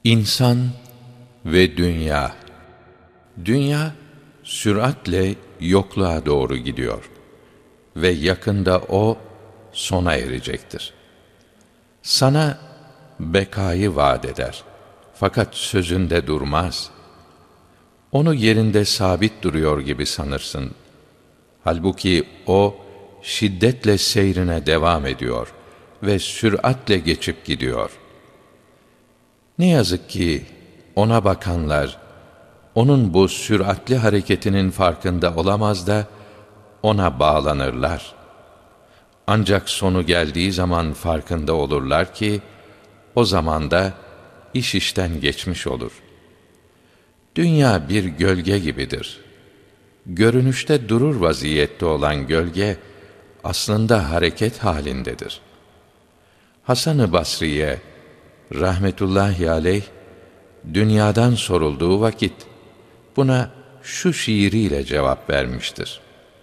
İnsan ve dünya. Dünya süratle yokluğa doğru gidiyor ve yakında o sona erecektir. Sana bekayı vaat eder. Fakat sözünde durmaz. Onu yerinde sabit duruyor gibi sanırsın. Halbuki o şiddetle seyrine devam ediyor ve süratle geçip gidiyor. Ne yazık ki ona bakanlar, onun bu süratli hareketinin farkında olamaz da ona bağlanırlar. Ancak sonu geldiği zaman farkında olurlar ki, o zaman da iş işten geçmiş olur. Dünya bir gölge gibidir. Görünüşte durur vaziyette olan gölge, aslında hareket halindedir. Hasan-ı Basri'ye, rahmetullahi aleyh, dünyadan sorulduğu vakit, buna şu şiiriyle cevap vermiştir.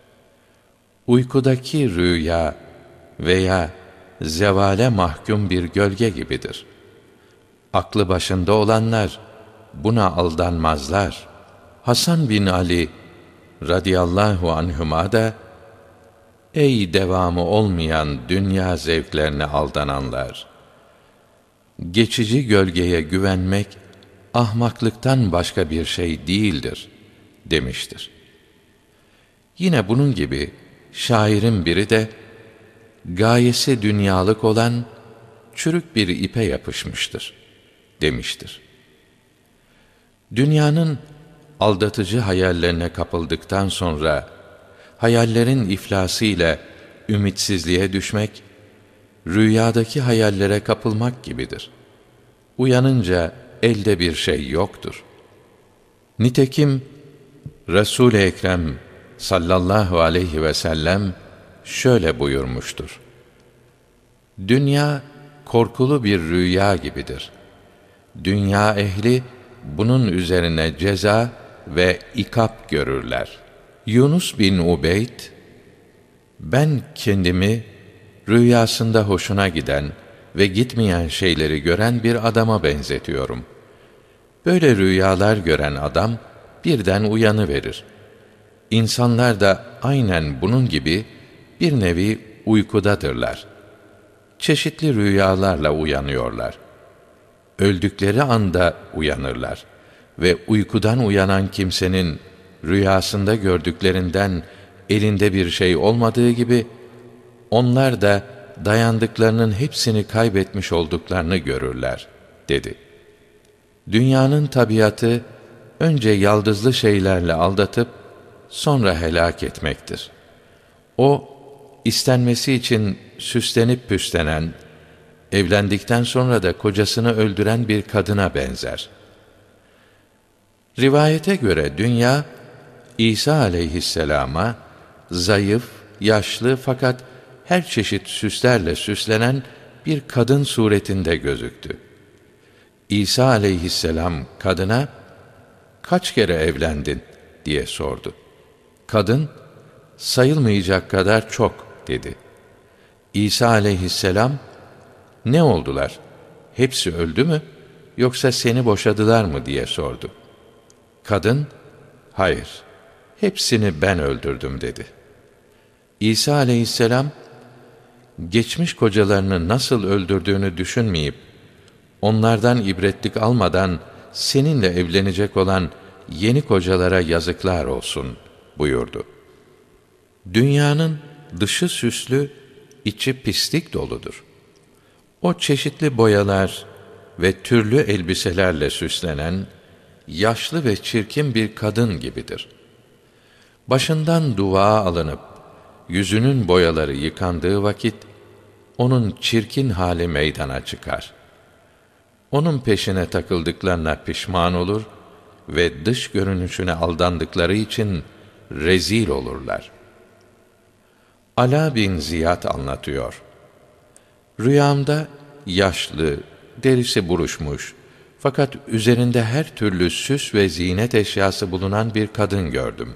Uykudaki rüya veya zevale mahkum bir gölge gibidir. Aklı başında olanlar buna aldanmazlar. Hasan bin Ali radıyallahu anhuma da, ey devamı olmayan dünya zevklerine aldananlar! Geçici gölgeye güvenmek, ahmaklıktan başka bir şey değildir, demiştir. Yine bunun gibi, şairin biri de, gayesi dünyalık olan, çürük bir ipe yapışmıştır, demiştir. Dünyanın aldatıcı hayallerine kapıldıktan sonra, hayallerin iflası ile ümitsizliğe düşmek, rüyadaki hayallere kapılmak gibidir. Uyanınca elde bir şey yoktur. Nitekim Resul-i Ekrem sallallahu aleyhi ve sellem şöyle buyurmuştur: dünya korkulu bir rüya gibidir. Dünya ehli bunun üzerine ceza ve ikap görürler. Yunus bin Ubeyd, ben kendimi rüyasında hoşuna giden ve gitmeyen şeyleri gören bir adama benzetiyorum. Böyle rüyalar gören adam birden uyanıverir. İnsanlar da aynen bunun gibi bir nevi uykudadırlar. Çeşitli rüyalarla uyanıyorlar. Öldükleri anda uyanırlar ve uykudan uyanan kimsenin rüyasında gördüklerinden elinde bir şey olmadığı gibi, onlar da dayandıklarının hepsini kaybetmiş olduklarını görürler, dedi. Dünyanın tabiatı, önce yaldızlı şeylerle aldatıp, sonra helak etmektir. O, istenmesi için süslenip püslenen, evlendikten sonra da kocasını öldüren bir kadına benzer. Rivayete göre dünya, İsa aleyhisselama, zayıf, yaşlı fakat her çeşit süslerle süslenen bir kadın suretinde gözüktü. İsa aleyhisselam kadına, kaç kere evlendin diye sordu. Kadın, sayılmayacak kadar çok dedi. İsa aleyhisselam, ne oldular? Hepsi öldü mü? Yoksa seni boşadılar mı diye sordu. Kadın, hayır, hepsini ben öldürdüm dedi. İsa aleyhisselam, geçmiş kocalarını nasıl öldürdüğünü düşünmeyip, onlardan ibretlik almadan seninle evlenecek olan yeni kocalara yazıklar olsun buyurdu. Dünyanın dışı süslü, içi pislik doludur. O çeşitli boyalar ve türlü elbiselerle süslenen, yaşlı ve çirkin bir kadın gibidir. Başından duvağ alınıp, yüzünün boyaları yıkandığı vakit, onun çirkin hali meydana çıkar. Onun peşine takıldıklarına pişman olur ve dış görünüşüne aldandıkları için rezil olurlar. Ala bin Ziyad anlatıyor. Rüyamda yaşlı, derisi buruşmuş, fakat üzerinde her türlü süs ve ziynet eşyası bulunan bir kadın gördüm.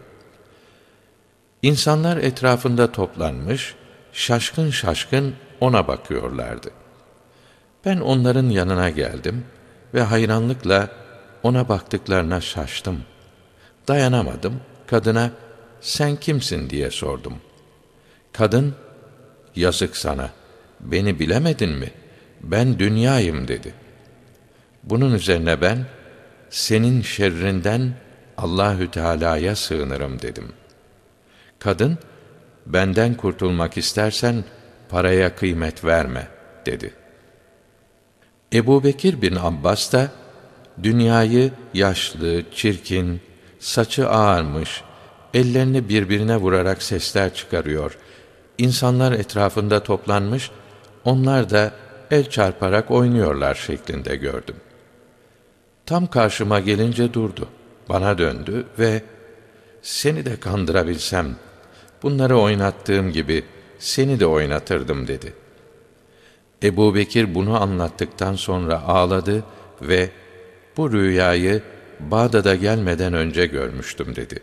İnsanlar etrafında toplanmış, şaşkın şaşkın ona bakıyorlardı. Ben onların yanına geldim ve hayranlıkla ona baktıklarına şaştım. Dayanamadım, kadına sen kimsin diye sordum. Kadın, yazık sana, beni bilemedin mi? Ben dünyayım dedi. Bunun üzerine ben, senin şerrinden Allahü Teala'ya sığınırım dedim. Kadın, benden kurtulmak istersen paraya kıymet verme dedi. Ebubekir bin Abbas da dünyayı yaşlı, çirkin, saçı ağarmış, ellerini birbirine vurarak sesler çıkarıyor. İnsanlar etrafında toplanmış, onlar da el çarparak oynuyorlar şeklinde gördüm. Tam karşıma gelince durdu. Bana döndü ve seni de kandırabilsem, bunları oynattığım gibi seni de oynatırdım dedi. Ebubekir bunu anlattıktan sonra ağladı ve bu rüyayı Bağdat'a gelmeden önce görmüştüm dedi.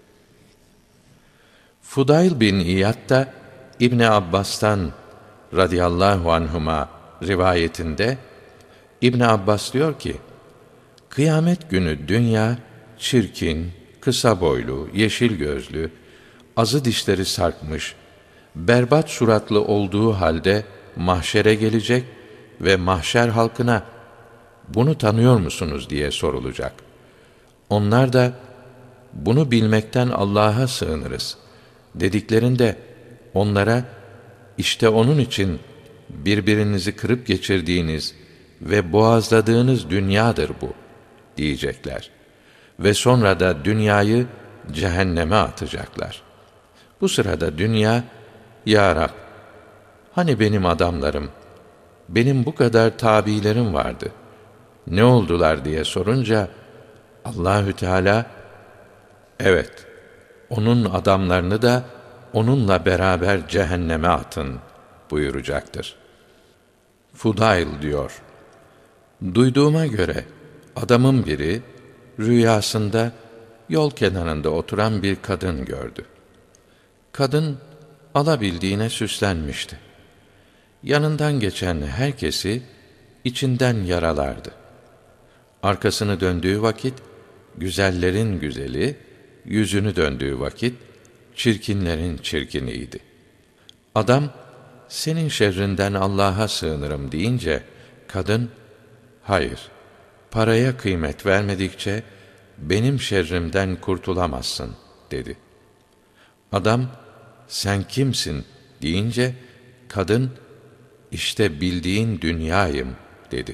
Fudayl bin İyad da İbni Abbas'tan radıyallahu anhuma rivayetinde İbni Abbas diyor ki, kıyamet günü dünya çirkin, kısa boylu, yeşil gözlü, azı dişleri sarkmış, berbat suratlı olduğu halde mahşere gelecek ve mahşer halkına bunu tanıyor musunuz diye sorulacak. Onlar da bunu bilmekten Allah'a sığınırız dediklerinde onlara işte onun için birbirinizi kırıp geçirdiğiniz ve boğazladığınız dünyadır bu diyecekler. Ve sonra da dünyayı cehenneme atacaklar. Bu sırada dünya, ya Rab, hani benim adamlarım, benim bu kadar tabilerim vardı, ne oldular diye sorunca, Allahü Teala, evet, onun adamlarını da onunla beraber cehenneme atın buyuracaktır. Fudayl diyor, duyduğuma göre adamın biri rüyasında yol kenarında oturan bir kadın gördü. Kadın alabildiğine süslenmişti. Yanından geçen herkesi içinden yaralardı. Arkasını döndüğü vakit güzellerin güzeli, yüzünü döndüğü vakit çirkinlerin çirkiniydi. Adam, senin şerrinden Allah'a sığınırım deyince, kadın, hayır, paraya kıymet vermedikçe benim şerrimden kurtulamazsın dedi. Adam, sen kimsin deyince, kadın, işte bildiğin dünyayım dedi.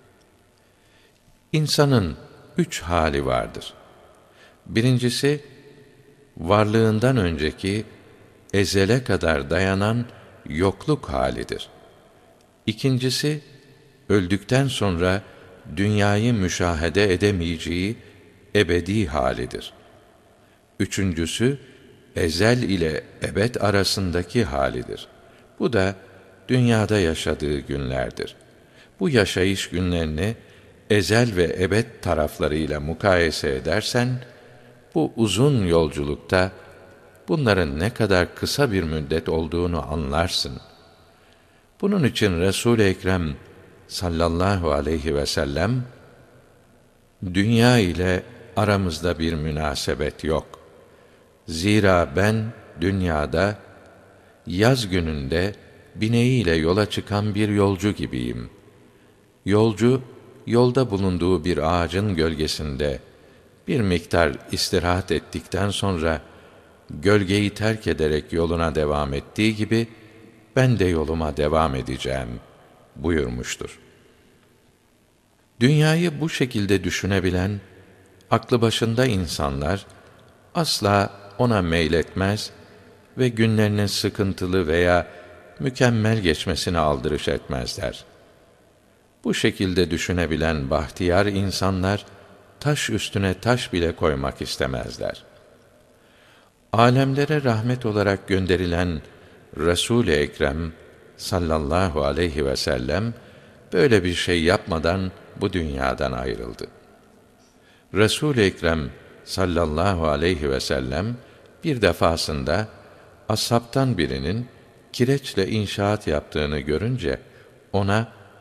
İnsanın 3 hali vardır. Birincisi, varlığından önceki ezele kadar dayanan yokluk halidir. İkincisi, öldükten sonra dünyayı müşahede edemeyeceği ebedi halidir. Üçüncüsü, ezel ile ebed arasındaki halidir. Bu da dünyada yaşadığı günlerdir. Bu yaşayış günlerini ezel ve ebed taraflarıyla mukayese edersen, bu uzun yolculukta bunların ne kadar kısa bir müddet olduğunu anlarsın. Bunun için Resul-i Ekrem sallallahu aleyhi ve sellem, dünya ile aramızda bir münasebet yok. Zira ben dünyada yaz gününde bineğiyle yola çıkan bir yolcu gibiyim. Yolcu, yolda bulunduğu bir ağacın gölgesinde bir miktar istirahat ettikten sonra gölgeyi terk ederek yoluna devam ettiği gibi ben de yoluma devam edeceğim buyurmuştur. Dünyayı bu şekilde düşünebilen aklı başında insanlar asla ona meyletmez ve günlerinin sıkıntılı veya mükemmel geçmesine aldırış etmezler. Bu şekilde düşünebilen bahtiyar insanlar taş üstüne taş bile koymak istemezler. Alemlere rahmet olarak gönderilen Resul-i Ekrem sallallahu aleyhi ve sellem böyle bir şey yapmadan bu dünyadan ayrıldı. Resul-i Ekrem sallallahu aleyhi ve sellem bir defasında ashabtan birinin kireçle inşaat yaptığını görünce ona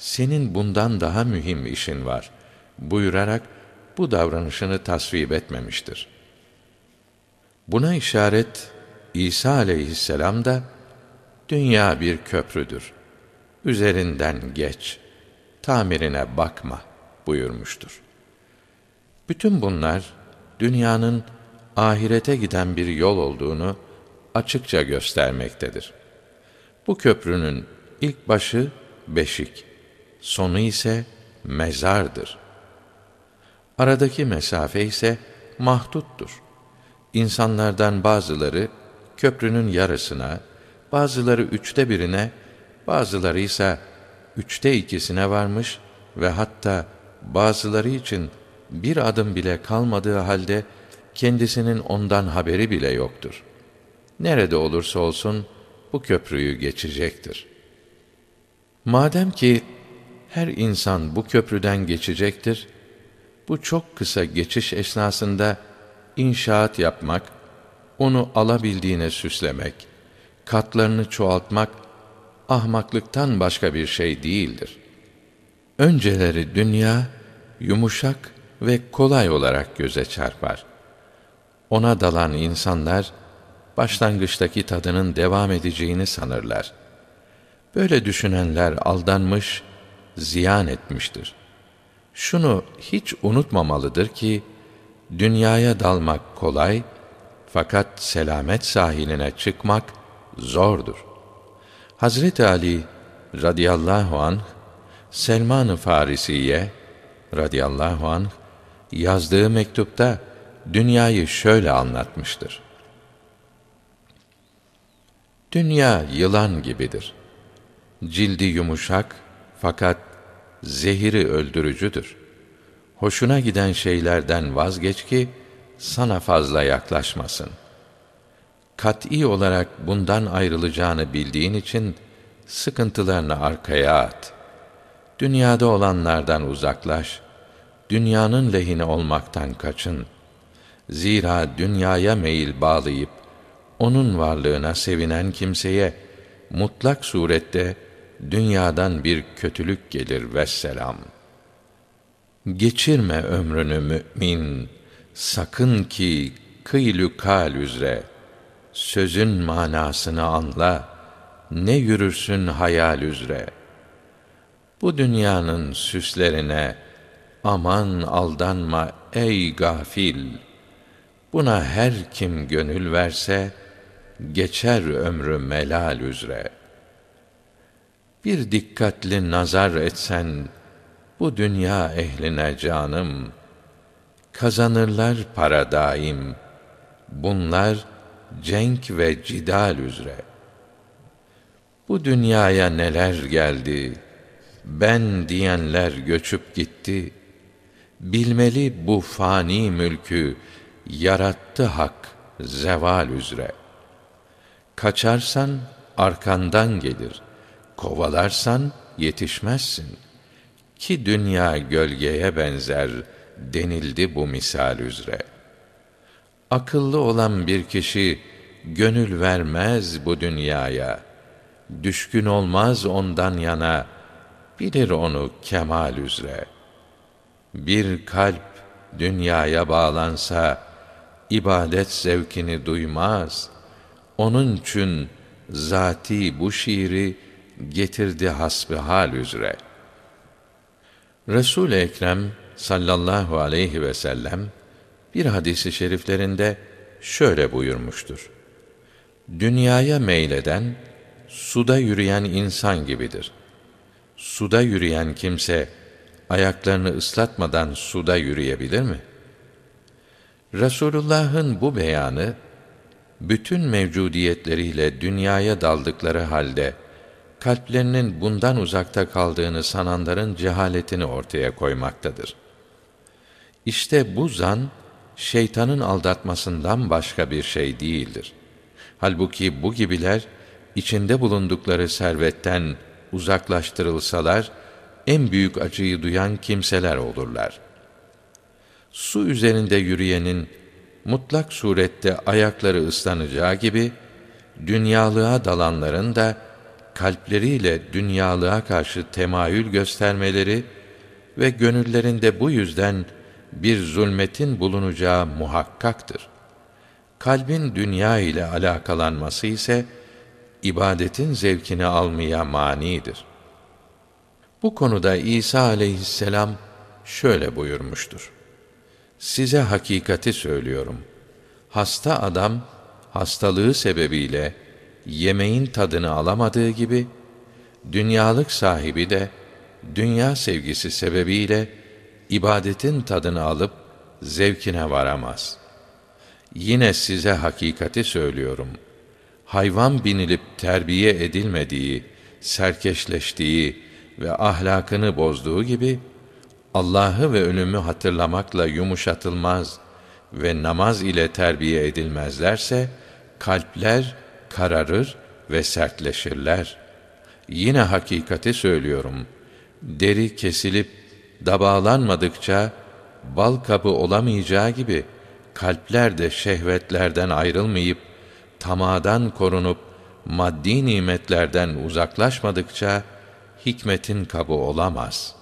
senin bundan daha mühim işin var buyurarak bu davranışını tasvip etmemiştir. Buna işaret İsa aleyhisselam da dünya bir köprüdür. Üzerinden geç, tamirine bakma buyurmuştur. Bütün bunlar dünyanın ahirete giden bir yol olduğunu açıkça göstermektedir. Bu köprünün ilk başı beşik, sonu ise mezardır. Aradaki mesafe ise mahduttur. İnsanlardan bazıları köprünün yarısına, bazıları 1/3'ine, bazıları ise 2/3'üne varmış ve hatta bazıları için bir adım bile kalmadığı halde kendisinin ondan haberi bile yoktur. Nerede olursa olsun bu köprüyü geçecektir. Madem ki her insan bu köprüden geçecektir, bu çok kısa geçiş esnasında inşaat yapmak, onu alabildiğine süslemek, katlarını çoğaltmak ahmaklıktan başka bir şey değildir. Önceleri dünya yumuşak ve kolay olarak göze çarpar. Ona dalan insanlar başlangıçtaki tadının devam edeceğini sanırlar. Böyle düşünenler aldanmış, ziyan etmiştir. Şunu hiç unutmamalıdır ki dünyaya dalmak kolay, fakat selamet sahiline çıkmak zordur. Hazreti Ali radıyallahu anh, Selman-ı Farisi'ye radıyallahu anh yazdığı mektupta dünyayı şöyle anlatmıştır. Dünya yılan gibidir. Cildi yumuşak fakat zehiri öldürücüdür. Hoşuna giden şeylerden vazgeç ki sana fazla yaklaşmasın. Kat'î olarak bundan ayrılacağını bildiğin için sıkıntılarını arkaya at. Dünyada olanlardan uzaklaş. Dünyanın lehine olmaktan kaçın. Zira dünyaya meyil bağlayıp onun varlığına sevinen kimseye mutlak surette dünyadan bir kötülük gelir vesselam. Geçirme ömrünü mü'min, sakın ki kıylü kal üzere. Sözün manasını anla, ne yürürsün hayal üzere. Bu dünyanın süslerine aman aldanma ey gafil. Buna her kim gönül verse, geçer ömrü melal üzere. Bir dikkatli nazar etsen, bu dünya ehline canım, kazanırlar para daim, bunlar cenk ve cidal üzere. Bu dünyaya neler geldi, ben diyenler göçüp gitti, bilmeli bu fani mülkü, yarattı hak zeval üzere. Kaçarsan arkandan gelir, kovalarsan yetişmezsin. Ki dünya gölgeye benzer denildi bu misal üzere. Akıllı olan bir kişi gönül vermez bu dünyaya. Düşkün olmaz ondan yana, bilir onu kemal üzere. Bir kalp dünyaya bağlansa ibadet zevkini duymaz. Onun için zati bu şiiri getirdi hasbihal üzere. Resul-i Ekrem sallallahu aleyhi ve sellem bir hadis-i şeriflerinde şöyle buyurmuştur. Dünyaya meyleden suda yürüyen insan gibidir. Suda yürüyen kimse ayaklarını ıslatmadan suda yürüyebilir mi? Resulullah'ın bu beyanı bütün mevcudiyetleriyle dünyaya daldıkları halde kalplerinin bundan uzakta kaldığını sananların cehaletini ortaya koymaktadır. İşte bu zan şeytanın aldatmasından başka bir şey değildir. Halbuki bu gibiler içinde bulundukları servetten uzaklaştırılsalar en büyük acıyı duyan kimseler olurlar. Su üzerinde yürüyenin mutlak surette ayakları ıslanacağı gibi dünyalığa dalanların da kalpleriyle dünyalığa karşı temayül göstermeleri ve gönüllerinde bu yüzden bir zulmetin bulunacağı muhakkaktır. Kalbin dünya ile alakalanması ise ibadetin zevkini almaya manidir. Bu konuda İsa aleyhisselam şöyle buyurmuştur: Size hakikati söylüyorum. Hasta adam, hastalığı sebebiyle yemeğin tadını alamadığı gibi, dünyalık sahibi de, dünya sevgisi sebebiyle, ibadetin tadını alıp, zevkine varamaz. Yine size hakikati söylüyorum. Hayvan binilip terbiye edilmediği, serkeşleştiği ve ahlakını bozduğu gibi, Allah'ı ve ölümü hatırlamakla yumuşatılmaz ve namaz ile terbiye edilmezlerse, kalpler kararır ve sertleşirler. Yine hakikati söylüyorum. Deri kesilip dabağlanmadıkça bal kabı olamayacağı gibi, kalpler de şehvetlerden ayrılmayıp, tamadan korunup, maddi nimetlerden uzaklaşmadıkça, hikmetin kabı olamaz.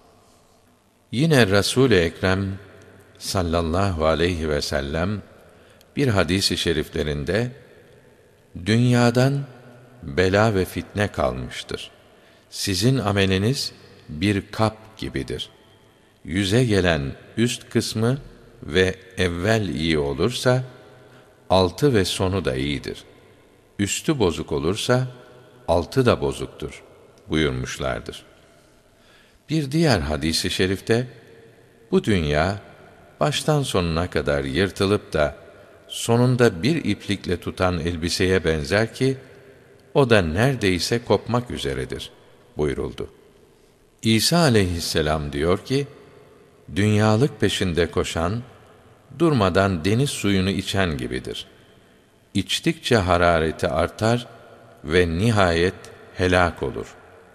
Yine Resul-i Ekrem sallallahu aleyhi ve sellem bir hadis-i şeriflerinde, dünyadan bela ve fitne kalmıştır. Sizin ameliniz bir kap gibidir. Yüze gelen üst kısmı ve evvel iyi olursa, altı ve sonu da iyidir. Üstü bozuk olursa, altı da bozuktur buyurmuşlardır. Bir diğer hadis-i şerifte, bu dünya baştan sonuna kadar yırtılıp da sonunda bir iplikle tutan elbiseye benzer ki, o da neredeyse kopmak üzeredir buyuruldu. İsa aleyhisselam diyor ki, dünyalık peşinde koşan, durmadan deniz suyunu içen gibidir. İçtikçe harareti artar ve nihayet helak olur.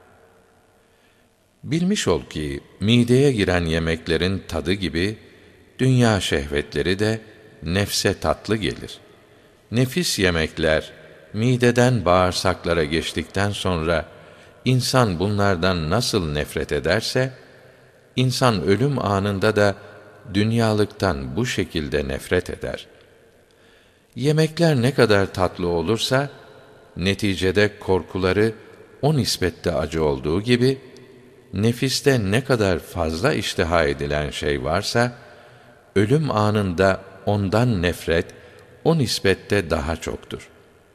Bilmiş ol ki, mideye giren yemeklerin tadı gibi, dünya şehvetleri de nefse tatlı gelir. Nefis yemekler, mideden bağırsaklara geçtikten sonra, insan bunlardan nasıl nefret ederse, insan ölüm anında da dünyalıktan bu şekilde nefret eder. Yemekler ne kadar tatlı olursa, neticede korkuları o nispette acı olduğu gibi, nefiste ne kadar fazla iştiha edilen şey varsa, ölüm anında ondan nefret o nispette daha çoktur.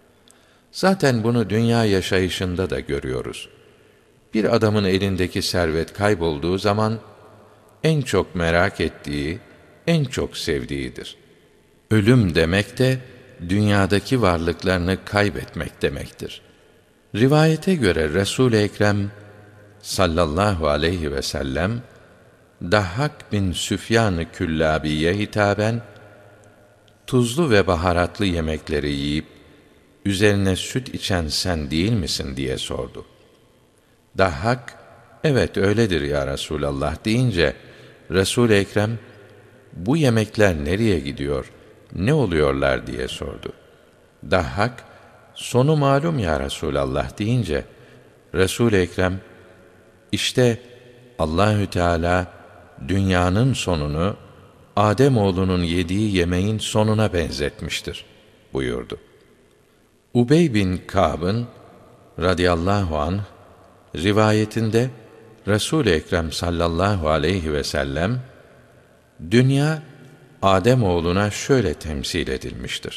Zaten bunu dünya yaşayışında da görüyoruz. Bir adamın elindeki servet kaybolduğu zaman, en çok merak ettiği, en çok sevdiğidir. Ölüm demek de, dünyadaki varlıklarını kaybetmek demektir. Rivayete göre Resul-i Ekrem sallallahu aleyhi ve sellem, Dahhak bin Süfyan-ı Küllabi'ye hitaben, tuzlu ve baharatlı yemekleri yiyip, üzerine süt içen sen değil misin diye sordu. Dahhak, evet öyledir ya Resulallah deyince, Resul-i Ekrem, bu yemekler nereye gidiyor, ne oluyorlar diye sordu. Dahhak, sonu malum ya Resulallah deyince, Resul-i Ekrem, işte Allahü Teala dünyanın sonunu Ademoğlunun yediği yemeğin sonuna benzetmiştir buyurdu. Ubey bin Kâb'ın radıyallahu anh rivayetinde Resul-i Ekrem sallallahu aleyhi ve sellem, dünya Ademoğluna şöyle temsil edilmiştir.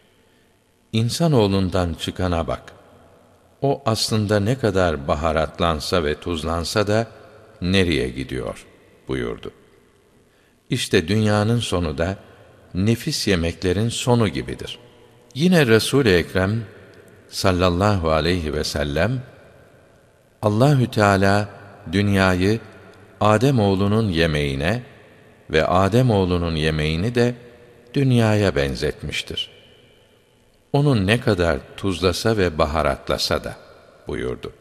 İnsanoğlundan çıkana bak. O aslında ne kadar baharatlansa ve tuzlansa da nereye gidiyor buyurdu. İşte dünyanın sonu da nefis yemeklerin sonu gibidir. Yine Resul-i Ekrem sallallahu aleyhi ve sellem, Allahü Teala dünyayı Ademoğlunun yemeğine ve Ademoğlunun yemeğini de dünyaya benzetmiştir. Onu ne kadar tuzlasa ve baharatlasa da buyurdu.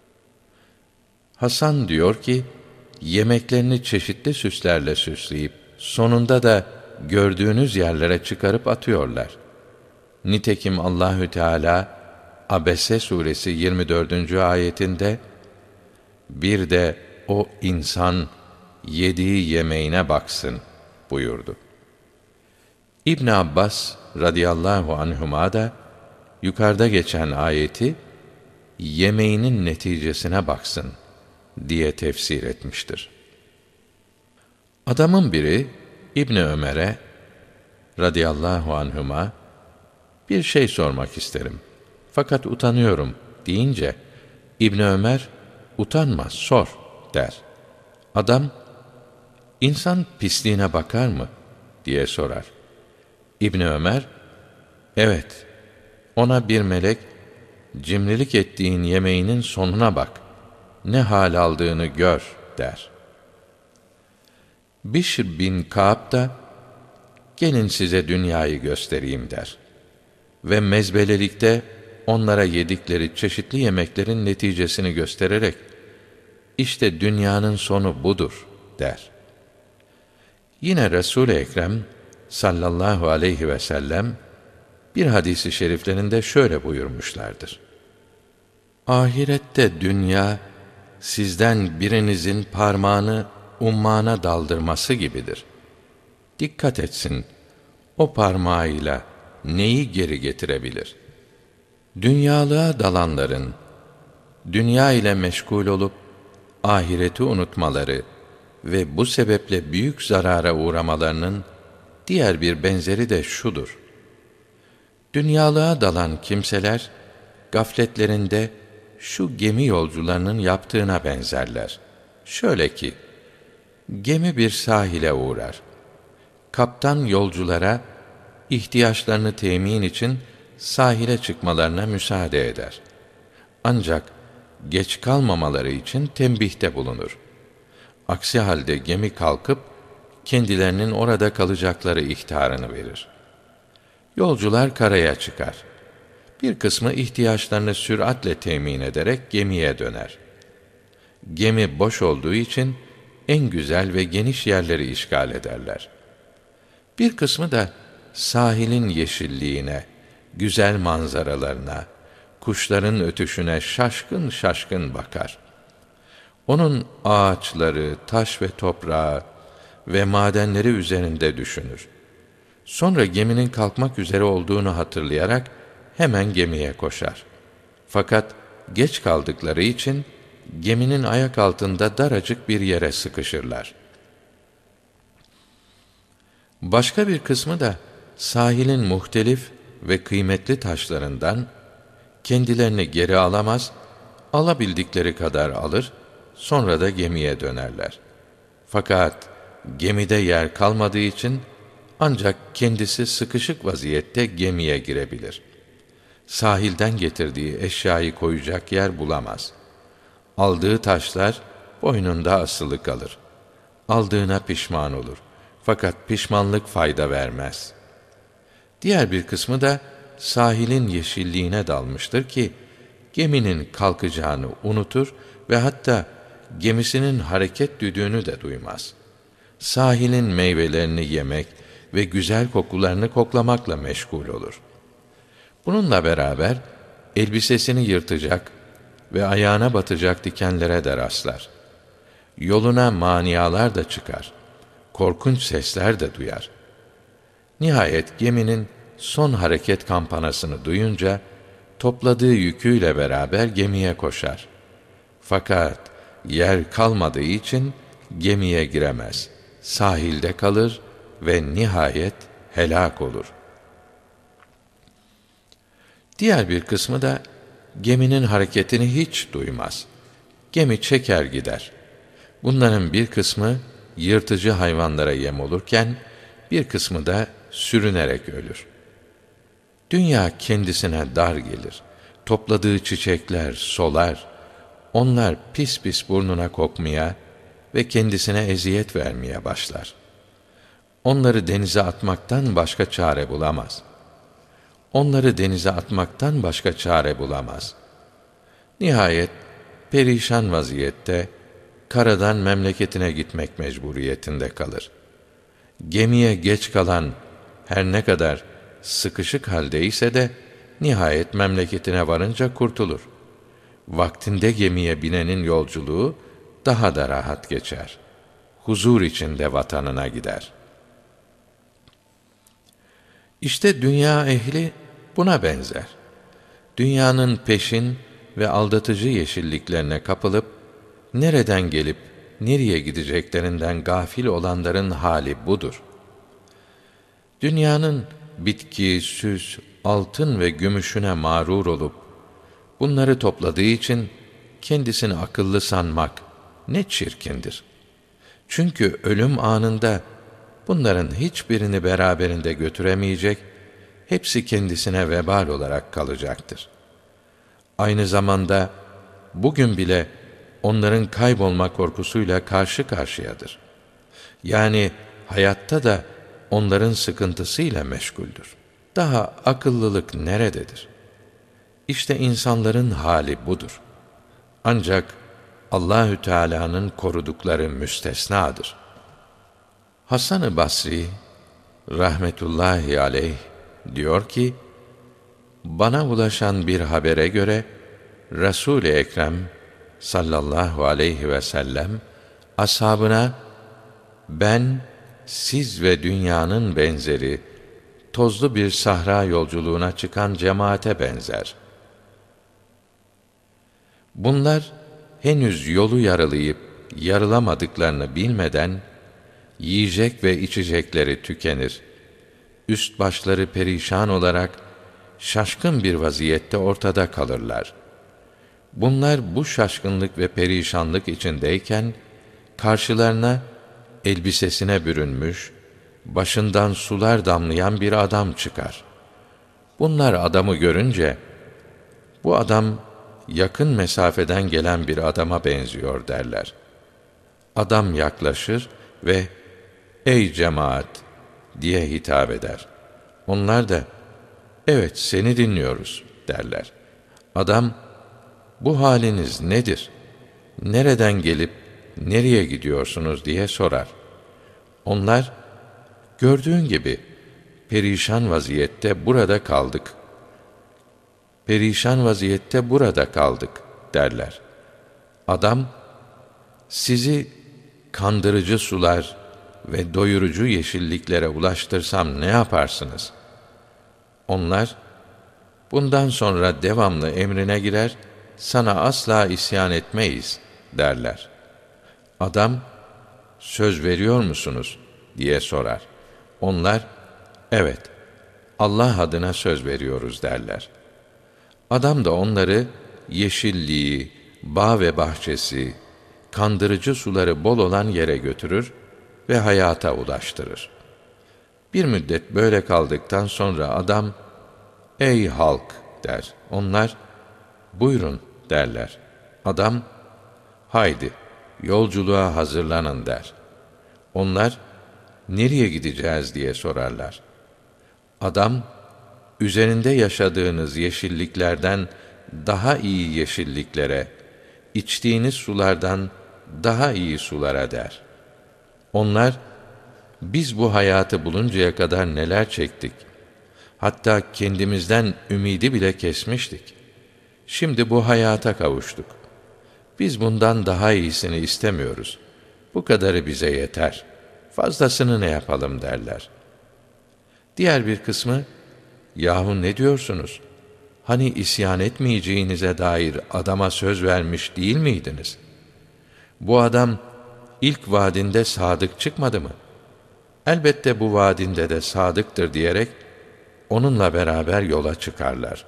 Hasan diyor ki, yemeklerini çeşitli süslerle süsleyip, sonunda da gördüğünüz yerlere çıkarıp atıyorlar. Nitekim Allahü Teala Abese suresi 24. ayetinde bir de o insan yediği yemeğine baksın buyurdu. İbn Abbas radıyallahu anhuma da yukarıda geçen ayeti yemeğinin neticesine baksın diye tefsir etmiştir. Adamın biri İbn Ömer'e radıyallahu anhuma bir şey sormak isterim fakat utanıyorum deyince İbn Ömer utanma sor der. Adam insan pisliğine bakar mı diye sorar. İbn Ömer evet, ona bir melek cimrilik ettiğin yemeğinin sonuna bak, ne hal aldığını gör der. Bişr bin Kâb da gelin size dünyayı göstereyim der ve mezbelelikte onlara yedikleri çeşitli yemeklerin neticesini göstererek işte dünyanın sonu budur der. Yine Resul-i Ekrem sallallahu aleyhi ve sellem bir hadis-i şeriflerinde şöyle buyurmuşlardır. Ahirette dünya sizden birinizin parmağını ummağına daldırması gibidir. Dikkat etsin, o parmağıyla neyi geri getirebilir? Dünyalığa dalanların, dünya ile meşgul olup ahireti unutmaları ve bu sebeple büyük zarara uğramalarının diğer bir benzeri de şudur. Dünyalığa dalan kimseler, gafletlerinde şu gemi yolcularının yaptığına benzerler. Şöyle ki, gemi bir sahile uğrar. Kaptan yolculara ihtiyaçlarını temin için sahile çıkmalarına müsaade eder. Ancak geç kalmamaları için tembihte bulunur. Aksi halde gemi kalkıp kendilerinin orada kalacakları ihtarını verir. Yolcular karaya çıkar. Bir kısmı ihtiyaçlarını süratle temin ederek gemiye döner. Gemi boş olduğu için en güzel ve geniş yerleri işgal ederler. Bir kısmı da sahilin yeşilliğine, güzel manzaralarına, kuşların ötüşüne şaşkın şaşkın bakar. Onun ağaçları, taş ve toprağı ve madenleri üzerinde düşünür. Sonra geminin kalkmak üzere olduğunu hatırlayarak hemen gemiye koşar. Fakat geç kaldıkları için geminin ayak altında daracık bir yere sıkışırlar. Başka bir kısmı da sahilin muhtelif ve kıymetli taşlarından kendilerini geri alamaz, alabildikleri kadar alır, sonra da gemiye dönerler. Fakat gemide yer kalmadığı için ancak kendisi sıkışık vaziyette gemiye girebilir. Sahilden getirdiği eşyayı koyacak yer bulamaz. Aldığı taşlar boynunda asılı kalır. Aldığına pişman olur. Fakat pişmanlık fayda vermez. Diğer bir kısmı da sahilin yeşilliğine dalmıştır ki geminin kalkacağını unutur ve hatta gemisinin hareket düdüğünü de duymaz. Sahilin meyvelerini yemek ve güzel kokularını koklamakla meşgul olur. Bununla beraber elbisesini yırtacak ve ayağına batacak dikenlere de rastlar. Yoluna manialar da çıkar. Korkunç sesler de duyar. Nihayet geminin son hareket kampanasını duyunca topladığı yüküyle beraber gemiye koşar. Fakat yer kalmadığı için gemiye giremez. Sahilde kalır ve nihayet helak olur. Diğer bir kısmı da geminin hareketini hiç duymaz. Gemi çeker gider. Bunların bir kısmı yırtıcı hayvanlara yem olurken bir kısmı da sürünerek ölür. Dünya kendisine dar gelir. Topladığı çiçekler solar. Onlar pis pis burnuna kokmaya ve kendisine eziyet vermeye başlar. Onları denize atmaktan başka çare bulamaz. Onları denize atmaktan başka çare bulamaz. Nihayet perişan vaziyette karadan memleketine gitmek mecburiyetinde kalır. Gemiye geç kalan her ne kadar sıkışık haldeyse de nihayet memleketine varınca kurtulur. Vaktinde gemiye binenin yolculuğu daha da rahat geçer. Huzur içinde vatanına gider. İşte dünya ehli buna benzer. Dünyanın peşin ve aldatıcı yeşilliklerine kapılıp, nereden gelip nereye gideceklerinden gafil olanların hali budur. Dünyanın bitki, süs, altın ve gümüşüne mağrur olup, bunları topladığı için kendisini akıllı sanmak ne çirkindir. Çünkü ölüm anında bunların hiçbirini beraberinde götüremeyecek, hepsi kendisine vebal olarak kalacaktır. Aynı zamanda bugün bile onların kaybolma korkusuyla karşı karşıyadır. Yani hayatta da onların sıkıntısıyla meşguldür. Daha akıllılık nerededir? İşte insanların hali budur. Ancak Allahü Teala'nın korudukları müstesnadır. Hasan-ı Basri rahmetullahi aleyh diyor ki, bana ulaşan bir habere göre Resul-i Ekrem sallallahu aleyhi ve sellem ashabına, ben siz ve dünyanın benzeri tozlu bir sahra yolculuğuna çıkan cemaate benzer. Bunlar henüz yolu yaralayıp yarılamadıklarını bilmeden yiyecek ve içecekleri tükenir. Üst başları perişan olarak şaşkın bir vaziyette ortada kalırlar. Bunlar bu şaşkınlık ve perişanlık içindeyken karşılarına elbisesine bürünmüş, başından sular damlayan bir adam çıkar. Bunlar adamı görünce, bu adam yakın mesafeden gelen bir adama benziyor derler. Adam yaklaşır ve ey cemaat diye hitap eder. Onlar da evet seni dinliyoruz derler. Adam, bu haliniz nedir? Nereden gelip nereye gidiyorsunuz diye sorar. Onlar, gördüğün gibi perişan vaziyette burada kaldık. Perişan vaziyette burada kaldık derler. Adam, sizi kandırıcı sular ve doyurucu yeşilliklere ulaştırsam ne yaparsınız? Onlar, bundan sonra devamlı emrine girer, sana asla isyan etmeyiz derler. Adam, söz veriyor musunuz diye sorar. Onlar, evet, Allah adına söz veriyoruz derler. Adam da onları yeşilliği, bağ ve bahçesi, kandırıcı suları bol olan yere götürür ve hayata ulaştırır. Bir müddet böyle kaldıktan sonra adam, ey halk der. Onlar, buyurun derler. Adam, haydi yolculuğa hazırlanın der. Onlar, nereye gideceğiz diye sorarlar. Adam, üzerinde yaşadığınız yeşilliklerden daha iyi yeşilliklere, içtiğiniz sulardan daha iyi sulara der. Onlar, biz bu hayatı buluncaya kadar neler çektik. Hatta kendimizden ümidi bile kesmiştik. Şimdi bu hayata kavuştuk. Biz bundan daha iyisini istemiyoruz. Bu kadarı bize yeter. Fazlasını ne yapalım derler. Diğer bir kısmı, yahu ne diyorsunuz? Hani isyan etmeyeceğinize dair adama söz vermiş değil miydiniz? Bu adam ilk vaadinde sadık çıkmadı mı? Elbette bu vaadinde de sadıktır diyerek onunla beraber yola çıkarlar.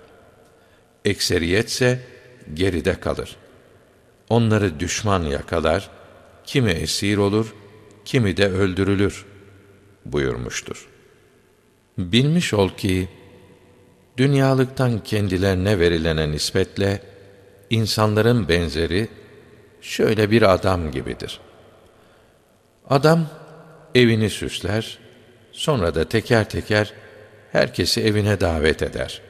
Ekseriyetse geride kalır. Onları düşman yakalar, kimi esir olur, kimi de öldürülür buyurmuştur. Bilmiş ol ki, dünyalıktan kendilerine verilene nispetle, insanların benzeri şöyle bir adam gibidir. Adam, evini süsler, sonra da teker teker herkesi evine davet eder.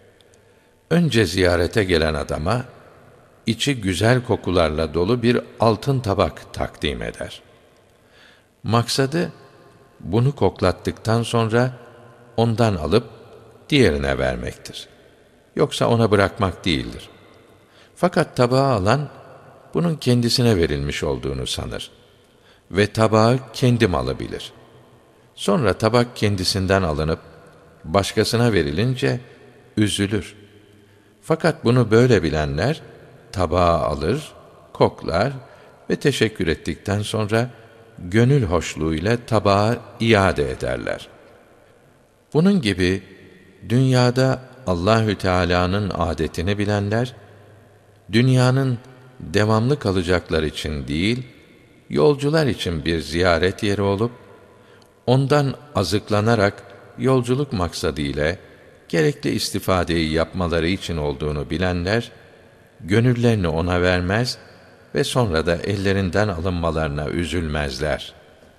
Önce ziyarete gelen adama, içi güzel kokularla dolu bir altın tabak takdim eder. Maksadı, bunu koklattıktan sonra ondan alıp diğerine vermektir. yoksa ona bırakmak değildir. Fakat tabağı alan, bunun kendisine verilmiş olduğunu sanır ve tabağı kendi malı bilir. Sonra tabak kendisinden alınıp başkasına verilince üzülür. Fakat bunu böyle bilenler tabağı alır, koklar ve teşekkür ettikten sonra gönül hoşluğuyla tabağı iade ederler. Bunun gibi dünyada Allahü Teala'nın adetini bilenler, dünyanın devamlı kalacaklar için değil, yolcular için bir ziyaret yeri olup, ondan azıklanarak yolculuk maksadıyla gerekli istifadeyi yapmaları için olduğunu bilenler, gönüllerini ona vermez ve sonra da ellerinden alınmalarına üzülmezler.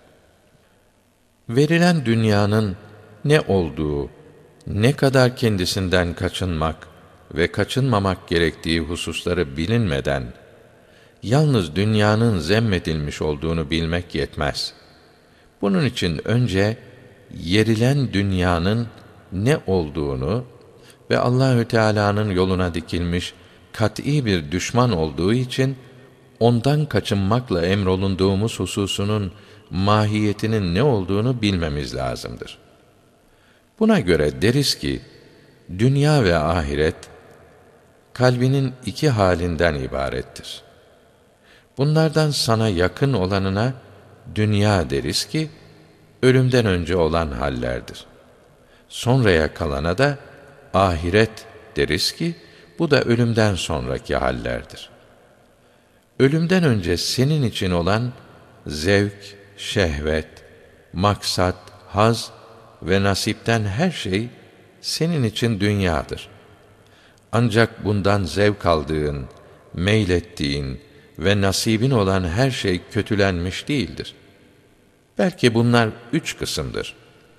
Verilen dünyanın ne olduğu, ne kadar kendisinden kaçınmak ve kaçınmamak gerektiği hususları bilinmeden, yalnız dünyanın zemmedilmiş olduğunu bilmek yetmez. Bunun için önce yerilen dünyanın ne olduğunu ve Allahü Teala'nın yoluna dikilmiş kat'î bir düşman olduğu için ondan kaçınmakla emrolunduğumuz hususunun mahiyetinin ne olduğunu bilmemiz lazımdır. Buna göre deriz ki dünya ve ahiret kalbinin iki halinden ibarettir. Bunlardan sana yakın olanına dünya deriz ki ölümden önce olan hallerdir. Sonraya kalana da ahiret deriz ki bu da ölümden sonraki hallerdir. Ölümden önce senin için olan zevk, şehvet, maksat, haz ve nasipten her şey senin için dünyadır. Ancak bundan zevk aldığın, meylettiğin ve nasibin olan her şey kötülenmiş değildir. Belki bunlar 3 kısımdır.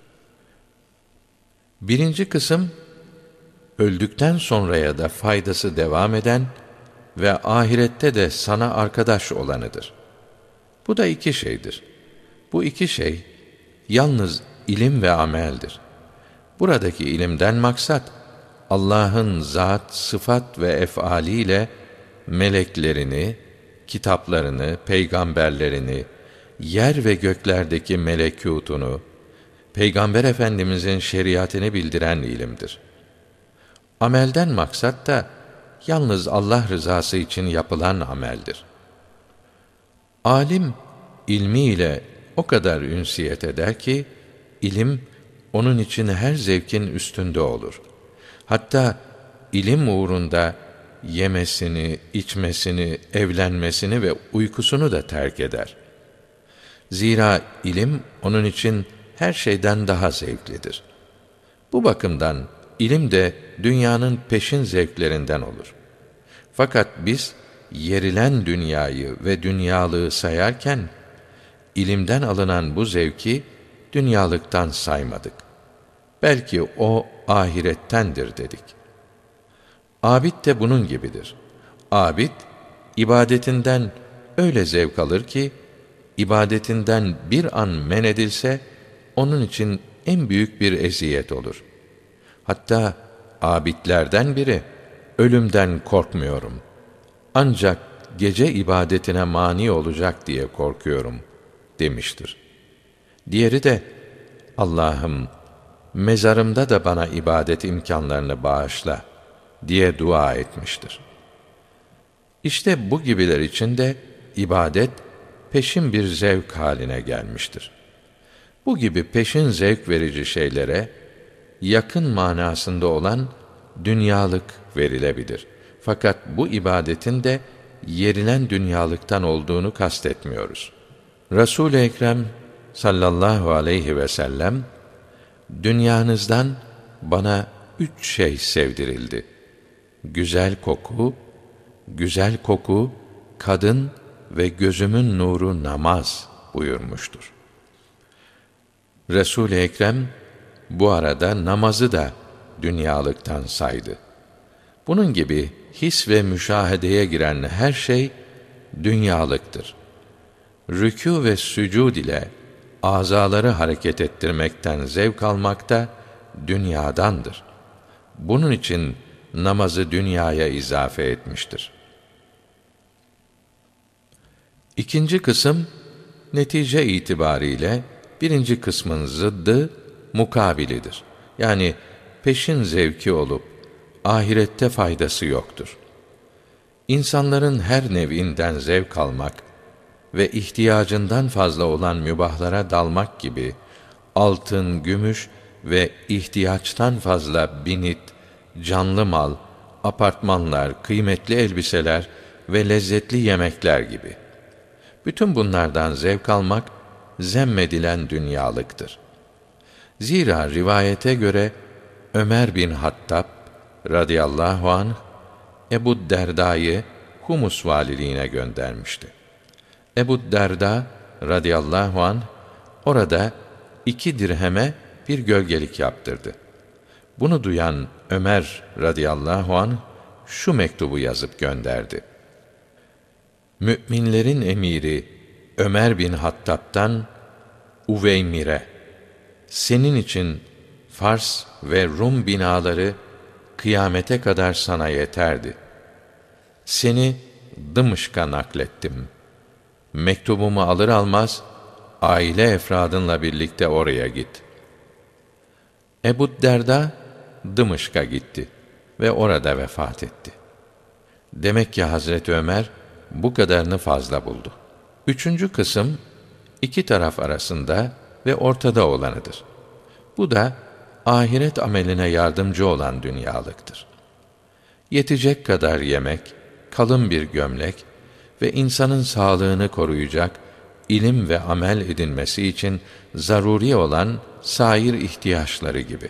Birinci kısım, öldükten sonraya da faydası devam eden ve ahirette de sana arkadaş olanıdır. Bu da 2 şeydir. Bu 2 şey, yalnız ilim ve ameldir. Buradaki ilimden maksat, Allah'ın zat, sıfat ve ef'aliyle meleklerini, kitaplarını, peygamberlerini, yer ve göklerdeki melekûtunu, Peygamber Efendimizin şeriatını bildiren ilimdir. Amelden maksat da yalnız Allah rızası için yapılan ameldir. Alim ilmiyle o kadar ünsiyet eder ki ilim onun için her zevkin üstünde olur. Hatta ilim uğrunda yemesini, içmesini, evlenmesini ve uykusunu da terk eder. Zira ilim onun için her şeyden daha zevklidir. Bu bakımdan ilim de dünyanın peşin zevklerinden olur. Fakat biz yerilen dünyayı ve dünyalığı sayarken ilimden alınan bu zevki dünyalıktan saymadık. Belki o ahirettendir dedik. Abid de bunun gibidir. Abid ibadetinden öyle zevk alır ki ibadetinden bir an men edilse onun için en büyük bir eziyet olur. Hatta abidlerden biri ölümden korkmuyorum. Ancak gece ibadetine mani olacak diye korkuyorum demiştir. Diğeri de Allah'ım mezarımda da bana ibadet imkanlarını bağışla diye dua etmiştir. İşte bu gibiler için de ibadet peşin bir zevk haline gelmiştir. Bu gibi peşin zevk verici şeylere yakın manasında olan dünyalık verilebilir. Fakat bu ibadetin de yerilen dünyalıktan olduğunu kastetmiyoruz. Resul-i Ekrem sallallahu aleyhi ve sellem dünyanızdan bana 3 şey sevdirildi. Güzel koku, kadın ve gözümün nuru namaz buyurmuştur. Resul-i Ekrem bu arada namazı da dünyalıktan saydı. Bunun gibi his ve müşahedeye giren her şey dünyalıktır. Rükû ve sücud ile azaları hareket ettirmekten zevk almak da dünyadandır. Bunun için namazı dünyaya izafe etmiştir. İkinci kısım, netice itibariyle birinci kısmın zıddı, mukabilidir. Yani peşin zevki olup, ahirette faydası yoktur. İnsanların her nevinden zevk almak ve ihtiyacından fazla olan mübahlara dalmak gibi, altın, gümüş ve ihtiyaçtan fazla binit, canlı mal, apartmanlar, kıymetli elbiseler ve lezzetli yemekler gibi. Bütün bunlardan zevk almak, zemmedilen dünyalıktır. Zira rivayete göre, Ömer bin Hattab radıyallahu anh, Ebu Derda'yı Humus valiliğine göndermişti. Ebu Derda radıyallahu anh, orada 2 dirheme bir gölgelik yaptırdı. Bunu duyan Ömer radıyallahu anh, şu mektubu yazıp gönderdi. Mü'minlerin emiri Ömer bin Hattab'tan Uveymir'e, senin için Fars ve Rum binaları kıyamete kadar sana yeterdi. Seni Dımışk'a naklettim. Mektubumu alır almaz, aile efradınla birlikte oraya git. Ebu Derda, Dımışk'a gitti ve orada vefat etti. Demek ki Hazreti Ömer, bu kadarını fazla buldu. Üçüncü kısım, 2 taraf arasında ve ortada olanıdır. Bu da, ahiret ameline yardımcı olan dünyalıktır. Yetecek kadar yemek, kalın bir gömlek ve insanın sağlığını koruyacak ilim ve amel edinmesi için zaruri olan sair ihtiyaçları gibi.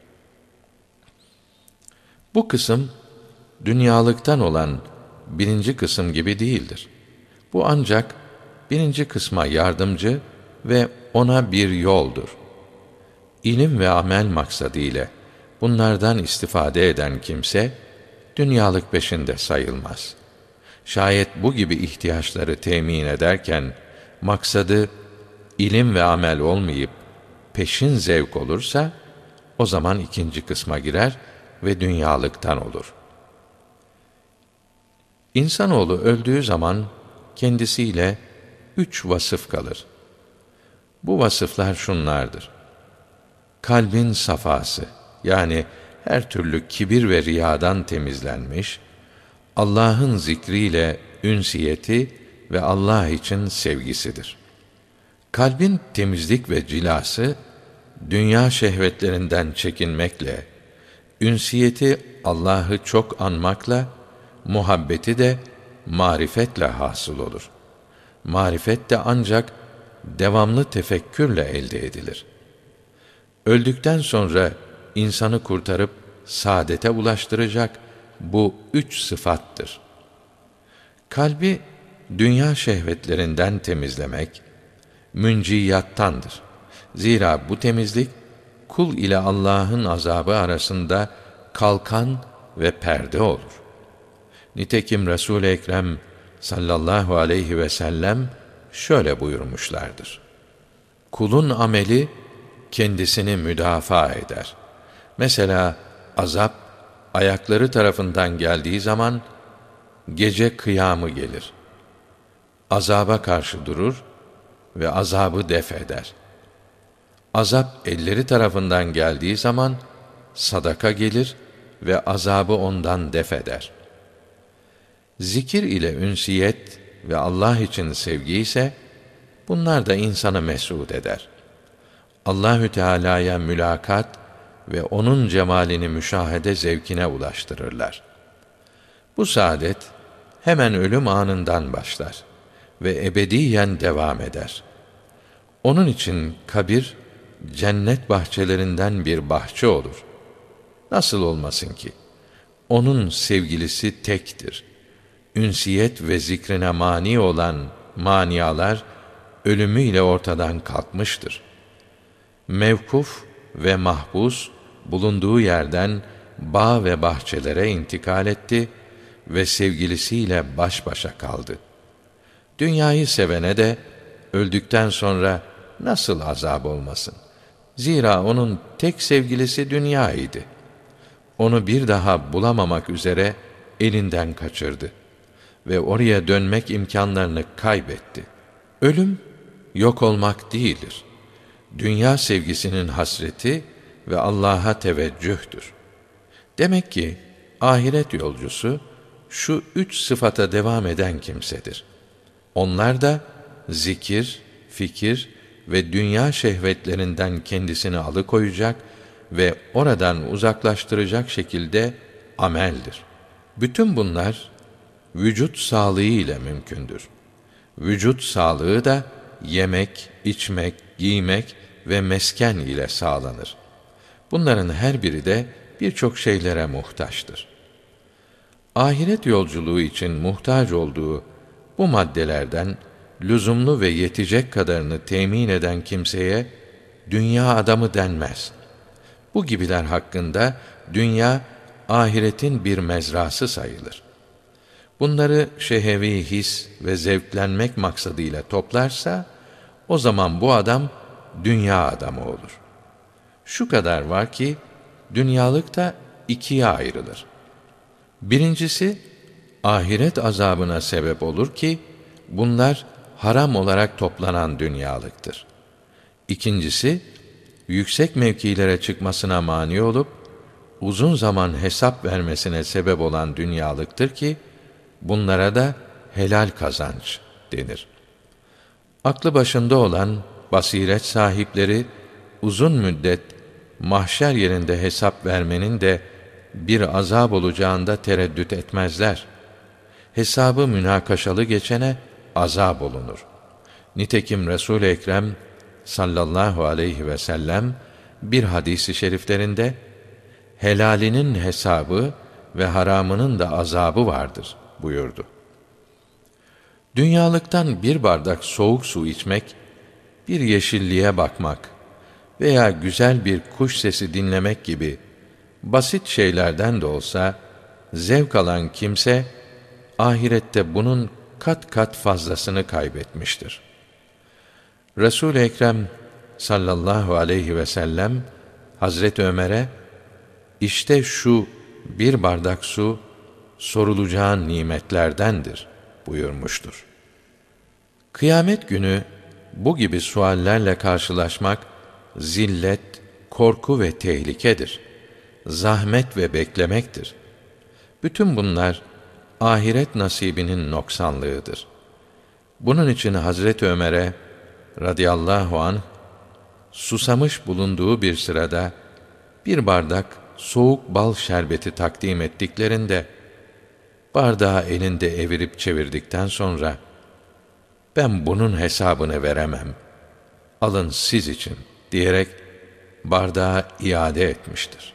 Bu kısım, dünyalıktan olan birinci kısım gibi değildir. Bu ancak birinci kısma yardımcı ve ona bir yoldur. İlim ve amel maksadıyla bunlardan istifade eden kimse, dünyalık peşinde sayılmaz. Şayet bu gibi ihtiyaçları temin ederken, maksadı ilim ve amel olmayıp, peşin zevk olursa, o zaman ikinci kısma girer ve dünyalıktan olur. İnsanoğlu öldüğü zaman, kendisiyle 3 vasıf kalır. Bu vasıflar şunlardır: kalbin safası, yani her türlü kibir ve riyadan temizlenmiş, Allah'ın zikriyle ünsiyeti ve Allah için sevgisidir. Kalbin temizlik ve cilası, dünya şehvetlerinden çekinmekle, ünsiyeti Allah'ı çok anmakla, muhabbeti de marifetle hasıl olur. Marifet de ancak devamlı tefekkürle elde edilir. Öldükten sonra insanı kurtarıp saadete ulaştıracak bu 3 sıfattır. Kalbi dünya şehvetlerinden temizlemek münciyattandır. Zira bu temizlik kul ile Allah'ın azabı arasında kalkan ve perde olur. Nitekim Resul-i Ekrem sallallahu aleyhi ve sellem şöyle buyurmuşlardır: kulun ameli kendisini müdafaa eder. Mesela azap ayakları tarafından geldiği zaman gece kıyamı gelir. Azaba karşı durur ve azabı def eder. Azap elleri tarafından geldiği zaman sadaka gelir ve azabı ondan def eder. Zikir ile ünsiyet ve Allah için sevgi ise bunlar da insanı mes'ud eder. Allahü Teala'ya mülakat ve onun cemalini müşahede zevkine ulaştırırlar. Bu saadet hemen ölüm anından başlar ve ebediyen devam eder. Onun için kabir cennet bahçelerinden bir bahçe olur. Nasıl olmasın ki? Onun sevgilisi tektir. Ünsiyet ve zikrine mani olan manialar ölümüyle ortadan kalkmıştır. Mevkuf ve mahpus bulunduğu yerden bağ ve bahçelere intikal etti ve sevgilisiyle baş başa kaldı. Dünyayı sevene de öldükten sonra nasıl azap olmasın? Zira onun tek sevgilisi dünya idi. onu bir daha bulamamak üzere elinden kaçırdı ve oraya dönmek imkanlarını kaybetti. Ölüm, yok olmak değildir. Dünya sevgisinin hasreti ve Allah'a teveccühtür. Demek ki ahiret yolcusu şu 3 sıfata devam eden kimsedir. Onlar da zikir, fikir ve dünya şehvetlerinden kendisini alıkoyacak ve oradan uzaklaştıracak şekilde ameldir. Bütün bunlar vücut sağlığı ile mümkündür. Vücut sağlığı da yemek, içmek, giymek ve mesken ile sağlanır. Bunların her biri de birçok şeylere muhtaçtır. Ahiret yolculuğu için muhtaç olduğu bu maddelerden lüzumlu ve yetecek kadarını temin eden kimseye dünya adamı denmez. Bu gibiler hakkında dünya ahiretin bir mezrası sayılır. Bunları şehevi his ve zevklenmek maksadıyla toplarsa o zaman bu adam dünya adamı olur. Şu kadar var ki dünyalık da ikiye ayrılır. Birincisi ahiret azabına sebep olur ki bunlar haram olarak toplanan dünyalıktır. İkincisi yüksek mevkilere çıkmasına mani olup uzun zaman hesap vermesine sebep olan dünyalıktır ki bunlara da helal kazanç denir. Aklı başında olan basiret sahipleri uzun müddet mahşer yerinde hesap vermenin de bir azap olacağında tereddüt etmezler. Hesabı münakaşalı geçene azap olunur. Nitekim Resul-i Ekrem sallallahu aleyhi ve sellem bir hadisi şeriflerinde helalinin hesabı ve haramının da azabı vardır buyurdu. Dünyalıktan bir bardak soğuk su içmek, bir yeşilliğe bakmak veya güzel bir kuş sesi dinlemek gibi basit şeylerden de olsa zevk alan kimse ahirette bunun kat kat fazlasını kaybetmiştir. Resul-i Ekrem sallallahu aleyhi ve sellem Hazreti Ömer'e işte şu bir bardak su sorulacağın nimetlerdendir buyurmuştur. Kıyamet günü bu gibi suallerle karşılaşmak zillet, korku ve tehlikedir. Zahmet ve beklemektir. Bütün bunlar ahiret nasibinin noksanlığıdır. Bunun için Hazreti Ömer'e radıyallahu anh susamış bulunduğu bir sırada bir bardak soğuk bal şerbeti takdim ettiklerinde bardağı elinde evirip çevirdikten sonra ben bunun hesabını veremem, alın siz için diyerek bardağı iade etmiştir.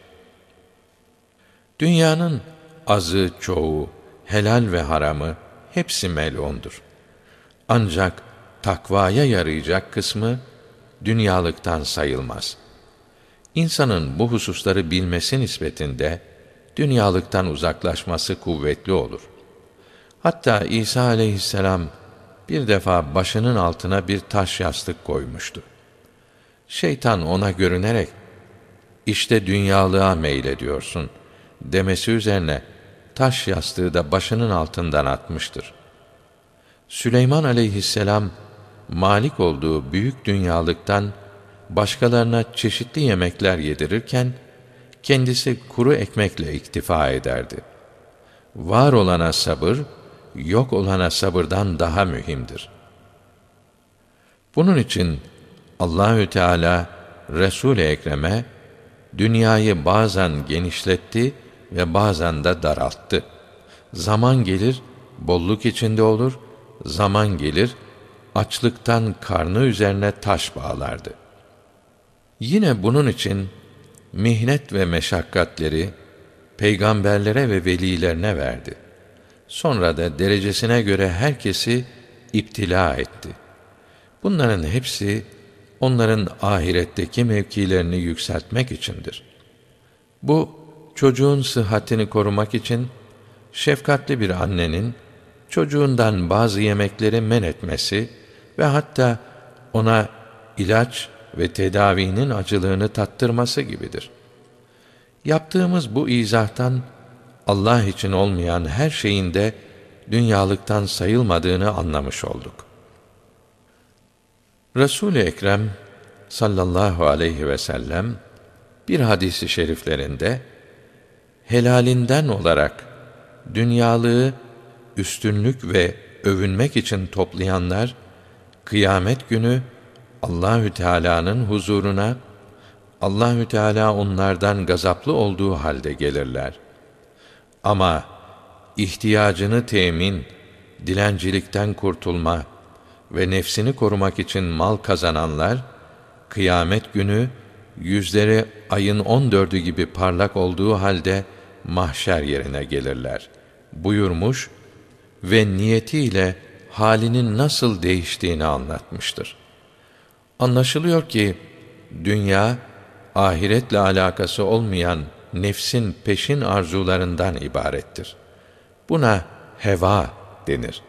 Dünyanın azı çoğu, helal ve haramı hepsi melundur. Ancak takvaya yarayacak kısmı dünyalıktan sayılmaz. İnsanın bu hususları bilmesi nispetinde dünyalıktan uzaklaşması kuvvetli olur. Hatta İsa aleyhisselam bir defa başının altına bir taş yastık koymuştu. Şeytan ona görünerek işte dünyalığa meylediyorsun demesi üzerine taş yastığı da başının altından atmıştır. Süleyman aleyhisselam malik olduğu büyük dünyalıktan başkalarına çeşitli yemekler yedirirken kendisi kuru ekmekle iktifa ederdi. Var olana sabır, yok olana sabırdan daha mühimdir. Bunun için Allahü Teala Resul-i Ekrem'e dünyayı bazen genişletti ve bazen de daralttı. Zaman gelir bolluk içinde olur, zaman gelir açlıktan karnı üzerine taş bağlardı. Yine bunun için mihnet ve meşakkatleri peygamberlere ve velilerine verdi. Sonra da derecesine göre herkesi iptila etti. Bunların hepsi onların ahiretteki mevkilerini yükseltmek içindir. Bu çocuğun sıhhatini korumak için şefkatli bir annenin çocuğundan bazı yemekleri men etmesi ve hatta ona ilaç ve tedavinin acılığını tattırması gibidir. Yaptığımız bu izahtan Allah için olmayan her şeyin de dünyalıktan sayılmadığını anlamış olduk. Resul-i Ekrem sallallahu aleyhi ve sellem bir hadisi şeriflerinde helalinden olarak dünyalığı üstünlük ve övünmek için toplayanlar kıyamet günü Allahü Teala'nın huzuruna Allahü Teala onlardan gazaplı olduğu halde gelirler. Ama ihtiyacını temin, dilencilikten kurtulma ve nefsini korumak için mal kazananlar kıyamet günü yüzleri ayın 14'ü gibi parlak olduğu halde mahşer yerine gelirler buyurmuş ve niyetiyle halinin nasıl değiştiğini anlatmıştır. Anlaşılıyor ki dünya ahiretle alakası olmayan nefsin peşin arzularından ibarettir. Buna heva denir.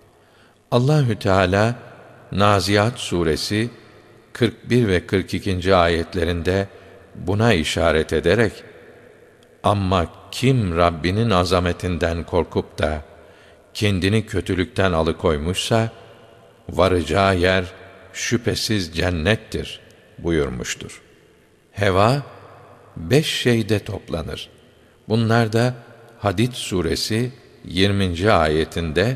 Allahü Teala Naziat suresi 41 ve 42. ayetlerinde buna işaret ederek ama kim Rabbinin azametinden korkup da kendini kötülükten alıkoymuşsa varacağı yer şüphesiz cennettir buyurmuştur. Heva 5 şeyde toplanır. Bunlar da Hadid suresi 20. ayetinde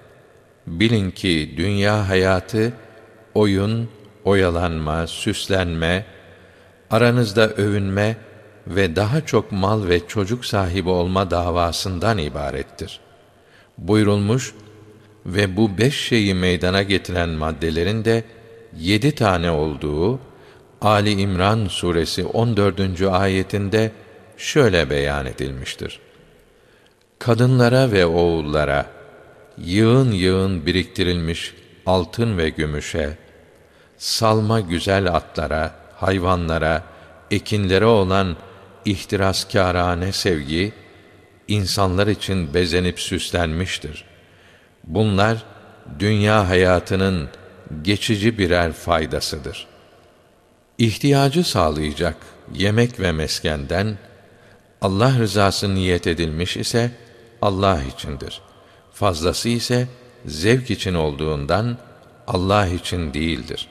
bilin ki dünya hayatı oyun, oyalanma, süslenme, aranızda övünme ve daha çok mal ve çocuk sahibi olma davasından ibarettir buyurulmuş ve bu 5 şeyi meydana getiren maddelerin de 7 tane olduğu Ali İmran suresi 14. ayetinde şöyle beyan edilmiştir. Kadınlara ve oğullara yığın yığın biriktirilmiş altın ve gümüşe, salma güzel atlara, hayvanlara, ekinlere olan ihtiraskârane sevgi, insanlar için bezenip süslenmiştir. Bunlar, dünya hayatının geçici birer faydasıdır. İhtiyacı sağlayacak yemek ve meskenden, Allah rızası niyet edilmiş ise, Allah içindir. Fazlası ise, zevk için olduğundan, Allah için değildir.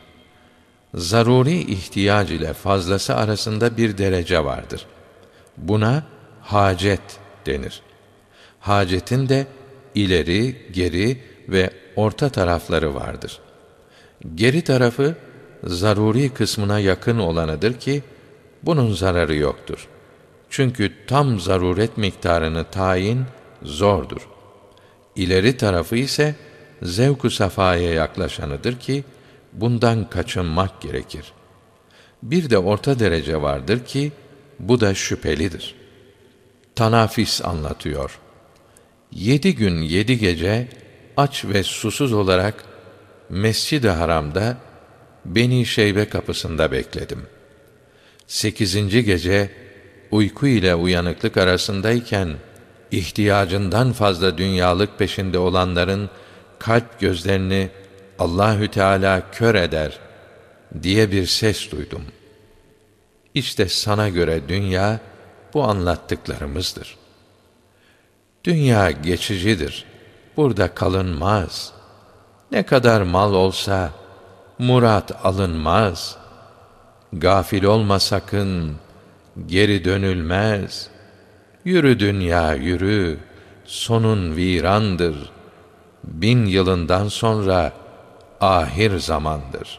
Zaruri ihtiyac ile fazlası arasında bir derece vardır. Buna hacet denir. Hacetin de ileri, geri ve orta tarafları vardır. Geri tarafı zaruri kısmına yakın olanıdır ki bunun zararı yoktur. Çünkü tam zaruret miktarını tayin zordur. İleri tarafı ise zevk-ı safaya yaklaşanıdır ki bundan kaçınmak gerekir. Bir de orta derece vardır ki bu da şüphelidir. Tanafis anlatıyor. 7 gün 7 gece aç ve susuz olarak Mescid-i Haram'da Beni Şeybe kapısında bekledim. 8. gece uyku ile uyanıklık arasındayken ihtiyacından fazla dünyalık peşinde olanların kalp gözlerini Allahü Teala kör eder diye bir ses duydum. İşte sana göre dünya bu anlattıklarımızdır. Dünya geçicidir. Burada kalınmaz. Ne kadar mal olsa murat alınmaz. Gafil olma sakın, geri dönülmez. Yürü dünya yürü, sonun virandır. 1000 yılından sonra ahir zamandır.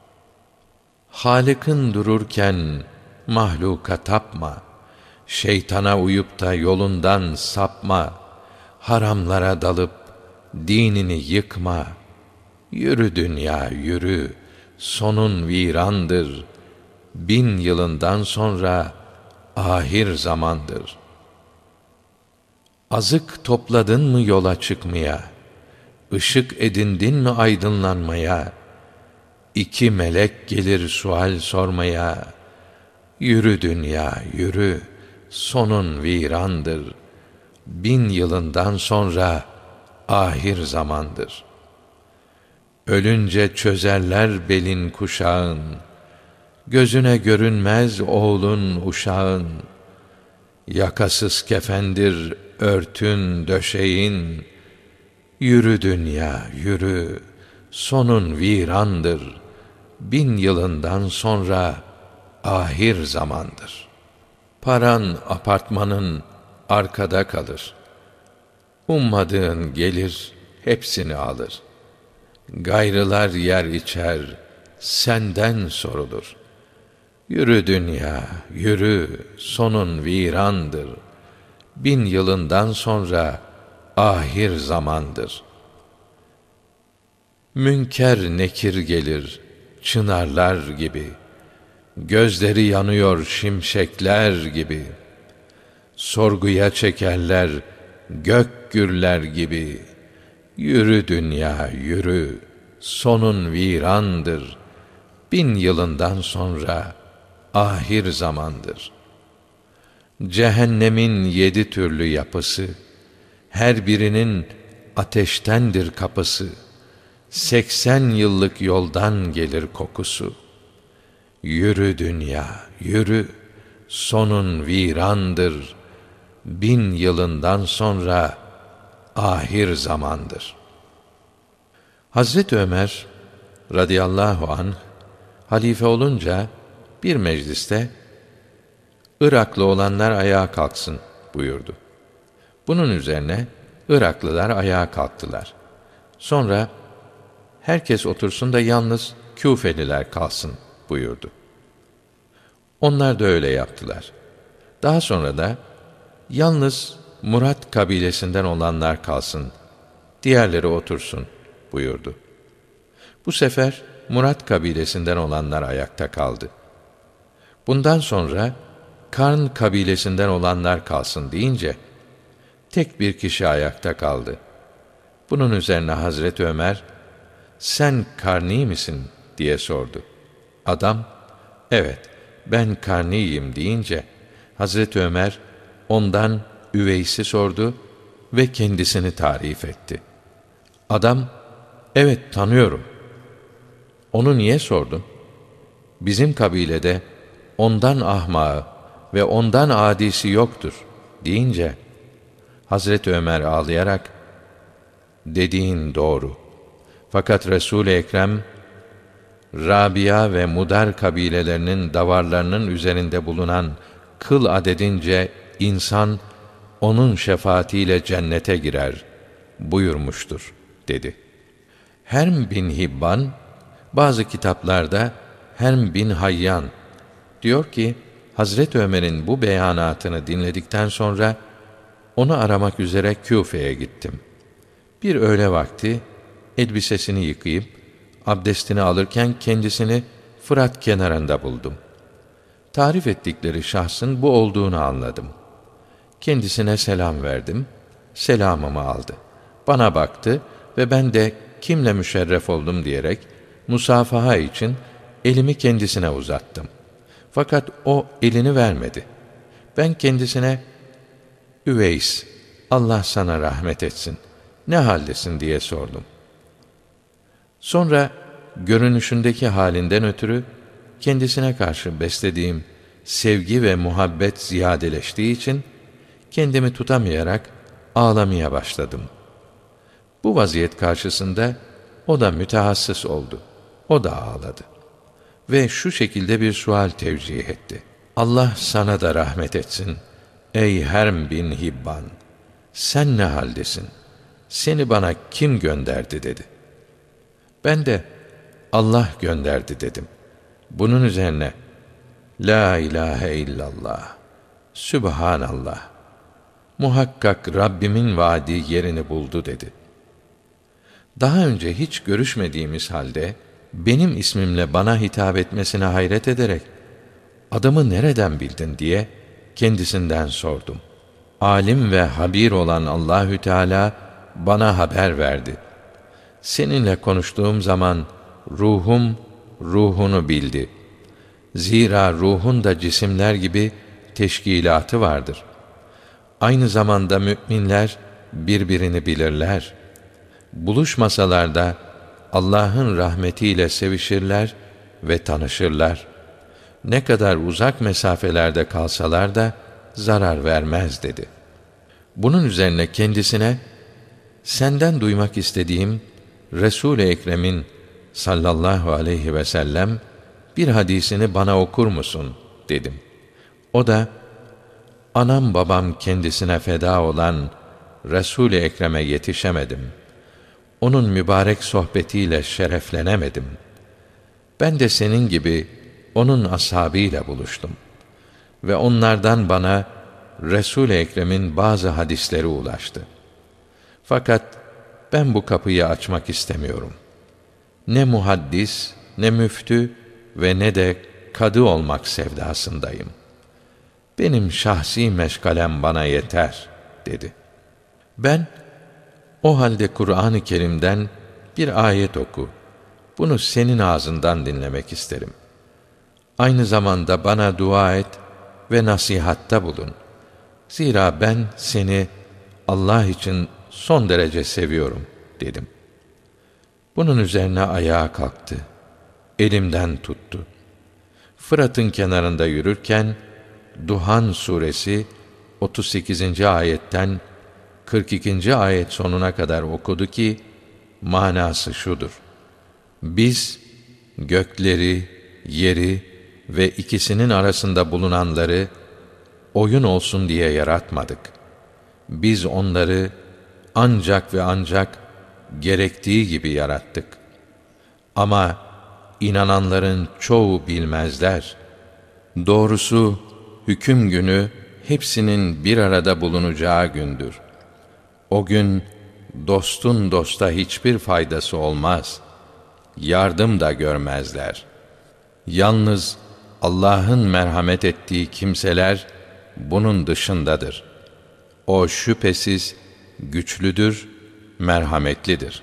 Halık'ın dururken mahluka tapma. Şeytana uyup da yolundan sapma. Haramlara dalıp dinini yıkma. Yürü dünya yürü, sonun virandır. 1000 yılından sonra ahir zamandır. Azık topladın mı yola çıkmaya? Işık edindin mi aydınlanmaya? 2 melek gelir sual sormaya. Yürü dünya yürü, sonun virandır. 1000 yılından sonra ahir zamandır. Ölünce çözerler belin kuşağın. Gözüne görünmez oğlun uşağın. Yakasız kefendir örtün döşeğin. Yürü dünya yürü, sonun virandır. 1000 yılından sonra ahir zamandır. Paran apartmanın arkada kalır. Ummadığın gelir hepsini alır. Gayrılar yer içer, senden sorulur. Yürü dünya, yürü, sonun virandır. 1000 yılından sonra ahir zamandır. Münker nekir gelir, çınarlar gibi. Gözleri yanıyor şimşekler gibi. Sorguya çekerler, gök gürler gibi. Yürü dünya, yürü, sonun virandır. 1000 yılından sonra ahir zamandır. Cehennemin 7 türlü yapısı, her birinin ateştendir kapısı. 80 yıllık yoldan gelir kokusu. Yürü dünya, yürü, sonun virandır. 1000 yılından sonra ahir zamandır. Hazreti Ömer radıyallahu anh halife olunca bir mecliste Iraklı olanlar ayağa kalksın buyurdu. Bunun üzerine Iraklılar ayağa kalktılar. Sonra herkes otursun da yalnız Küfeliler kalsın buyurdu. Onlar da öyle yaptılar. Daha sonra da yalnız Murat kabilesinden olanlar kalsın, diğerleri otursun buyurdu. Bu sefer Murat kabilesinden olanlar ayakta kaldı. Bundan sonra Karn kabilesinden olanlar kalsın deyince tek bir kişi ayakta kaldı. Bunun üzerine Hazreti Ömer, "Sen Karni misin?" diye sordu. Adam, "Evet, ben Karniyim." deyince Hazreti Ömer ondan Üveys'i sordu ve kendisini tarif etti. Adam, "Evet, tanıyorum." "Onu niye sordun?" "Bizim kabilede ondan ahmağı ve ondan adisi yoktur." deyince Hazreti Ömer ağlayarak, "Dediğin doğru. Fakat Resul-i Ekrem Rabia ve Mudar kabilelerinin davarlarının üzerinde bulunan kıl adedince insan onun şefaatiyle cennete girer buyurmuştur." dedi. Herm bin Hibban bazı kitaplarda Herm bin Hayyan diyor ki, Hazreti Ömer'in bu beyanatını dinledikten sonra onu aramak üzere Küfe'ye gittim. Bir öğle vakti elbisesini yıkayıp abdestini alırken kendisini Fırat kenarında buldum. Tarif ettikleri şahsın bu olduğunu anladım. Kendisine selam verdim, selamımı aldı. Bana baktı ve ben de kimle müşerref oldum diyerek musafaha için elimi kendisine uzattım. Fakat o elini vermedi. Ben kendisine, "Üveys, Allah sana rahmet etsin, ne haldesin?" diye sordum. Sonra görünüşündeki halinden ötürü kendisine karşı beslediğim sevgi ve muhabbet ziyadeleştiği için kendimi tutamayarak ağlamaya başladım. Bu vaziyet karşısında o da mütehassıs oldu. O da ağladı. Ve şu şekilde bir sual tevcih etti. "Allah sana da rahmet etsin. Ey Herm bin Hibban, sen ne haldesin? Seni bana kim gönderdi?" dedi. Ben de "Allah gönderdi." dedim. Bunun üzerine "La ilahe illallah, Sübhanallah, muhakkak Rabbimin vaadi yerini buldu." dedi. Daha önce hiç görüşmediğimiz halde benim ismimle bana hitap etmesine hayret ederek "Adımı nereden bildin?" diye kendisinden sordum. Alim ve habir olan Allahü Teala bana haber verdi. Seninle konuştuğum zaman ruhum ruhunu bildi. Zira ruhun da cisimler gibi teşkilatı vardır. Aynı zamanda müminler birbirini bilirler. Buluşmasalar da Allah'ın rahmetiyle sevişirler ve tanışırlar. Ne kadar uzak mesafelerde kalsalar da zarar vermez dedi. Bunun üzerine kendisine, senden duymak istediğim Resul-i Ekrem'in sallallahu aleyhi ve sellem bir hadisini bana okur musun dedim. O da, anam babam kendisine feda olan Resul-i Ekrem'e yetişemedim. Onun mübarek sohbetiyle şereflenemedim. Ben de senin gibi onun ashabıyla buluştum. Ve onlardan bana Resul-i Ekrem'in bazı hadisleri ulaştı. Fakat ben bu kapıyı açmak istemiyorum. Ne muhaddis, ne müftü ve ne de kadı olmak sevdasındayım. Benim şahsi meşgalem bana yeter, dedi. Ben, o halde Kur'an-ı Kerim'den bir ayet oku. Bunu senin ağzından dinlemek isterim. Aynı zamanda bana dua et ve nasihatta bulun. Zira ben seni Allah için son derece seviyorum, dedim. Bunun üzerine ayağa kalktı. Elimden tuttu. Fırat'ın kenarında yürürken, Duhan suresi 38. ayetten 42. ayet sonuna kadar okudu ki, manası şudur: biz gökleri, yeri ve ikisinin arasında bulunanları oyun olsun diye yaratmadık. Biz onları ancak ve ancak gerektiği gibi yarattık. Ama inananların çoğu bilmezler. Doğrusu hüküm günü hepsinin bir arada bulunacağı gündür. O gün dostun dosta hiçbir faydası olmaz. Yardım da görmezler. Yalnız Allah'ın merhamet ettiği kimseler bunun dışındadır. O şüphesiz güçlüdür, merhametlidir.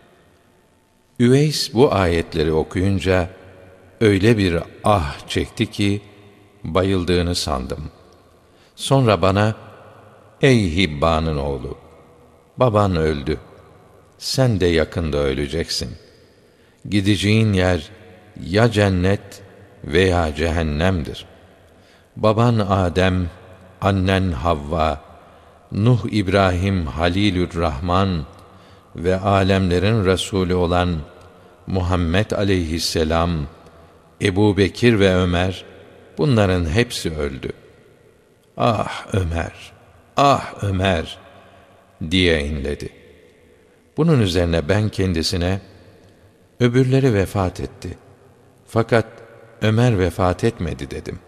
Üveys bu ayetleri okuyunca öyle bir ah çekti ki bayıldığını sandım. Sonra bana, ey Hibban'ın oğlu, baban öldü. Sen de yakında öleceksin. Gideceğin yer ya cennet veya cehennemdir. Baban Adem, annen Havva, Nuh İbrahim Halilürrahman ve alemlerin Resulü olan Muhammed aleyhisselam, Ebu Bekir ve Ömer, bunların hepsi öldü. Ah Ömer, ah Ömer diye inledi. Bunun üzerine ben kendisine, öbürleri vefat etti. Fakat Ömer vefat etmedi dedim.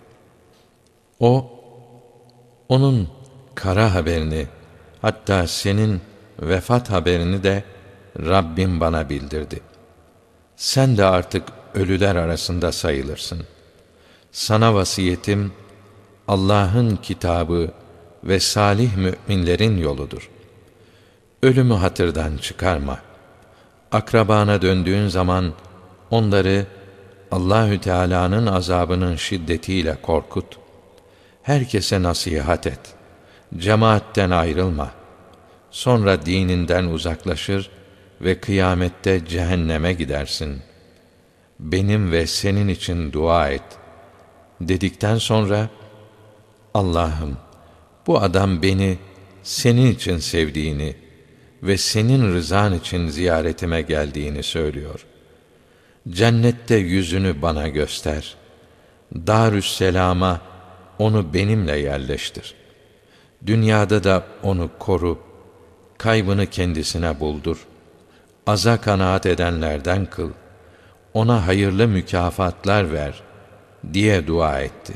Onun kara haberini, hatta senin vefat haberini de Rabbim bana bildirdi. Sen de artık ölüler arasında sayılırsın. Sana vasiyetim, Allah'ın kitabı ve salih müminlerin yoludur. Ölümü hatırdan çıkarma. Akrabana döndüğün zaman onları Allahü Teala'nın azabının şiddetiyle korkut. Herkese nasihat et. Cemaatten ayrılma. Sonra dininden uzaklaşır ve kıyamette cehenneme gidersin. Benim ve senin için dua et. Dedikten sonra, Allah'ım, bu adam beni senin için sevdiğini ve senin rızan için ziyaretime geldiğini söylüyor. Cennette yüzünü bana göster. Darüsselam'a onu benimle yerleştir. Dünyada da onu koru. Kaybını kendisine buldur. Aza kanaat edenlerden kıl. Ona hayırlı mükafatlar ver diye dua etti.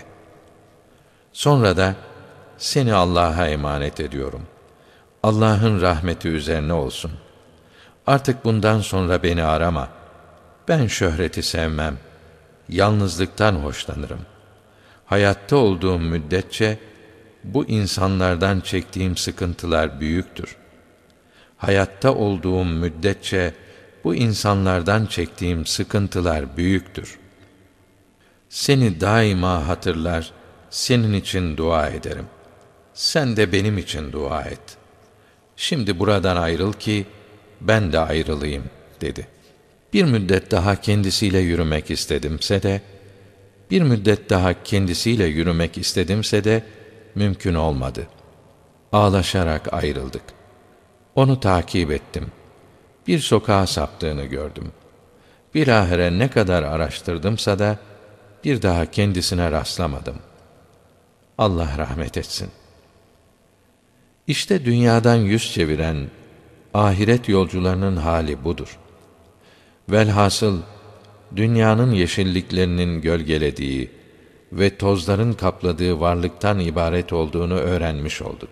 Sonra da seni Allah'a emanet ediyorum. Allah'ın rahmeti üzerine olsun. Artık bundan sonra beni arama. Ben şöhreti sevmem. Yalnızlıktan hoşlanırım. Hayatta olduğum müddetçe bu insanlardan çektiğim sıkıntılar büyüktür. Hayatta olduğum müddetçe bu insanlardan çektiğim sıkıntılar büyüktür. Seni daima hatırlar, senin için dua ederim. Sen de benim için dua et. Şimdi buradan ayrıl ki ben de ayrılayım, dedi. Bir müddet daha kendisiyle yürümek istedimse de mümkün olmadı. Ağlaşarak ayrıldık. Onu takip ettim. Bir sokağa saptığını gördüm. Bilahare ne kadar araştırdımsa da bir daha kendisine rastlamadım. Allah rahmet etsin. İşte dünyadan yüz çeviren ahiret yolcularının hali budur. Velhasıl dünyanın yeşilliklerinin gölgelediği ve tozların kapladığı varlıktan ibaret olduğunu öğrenmiş olduk.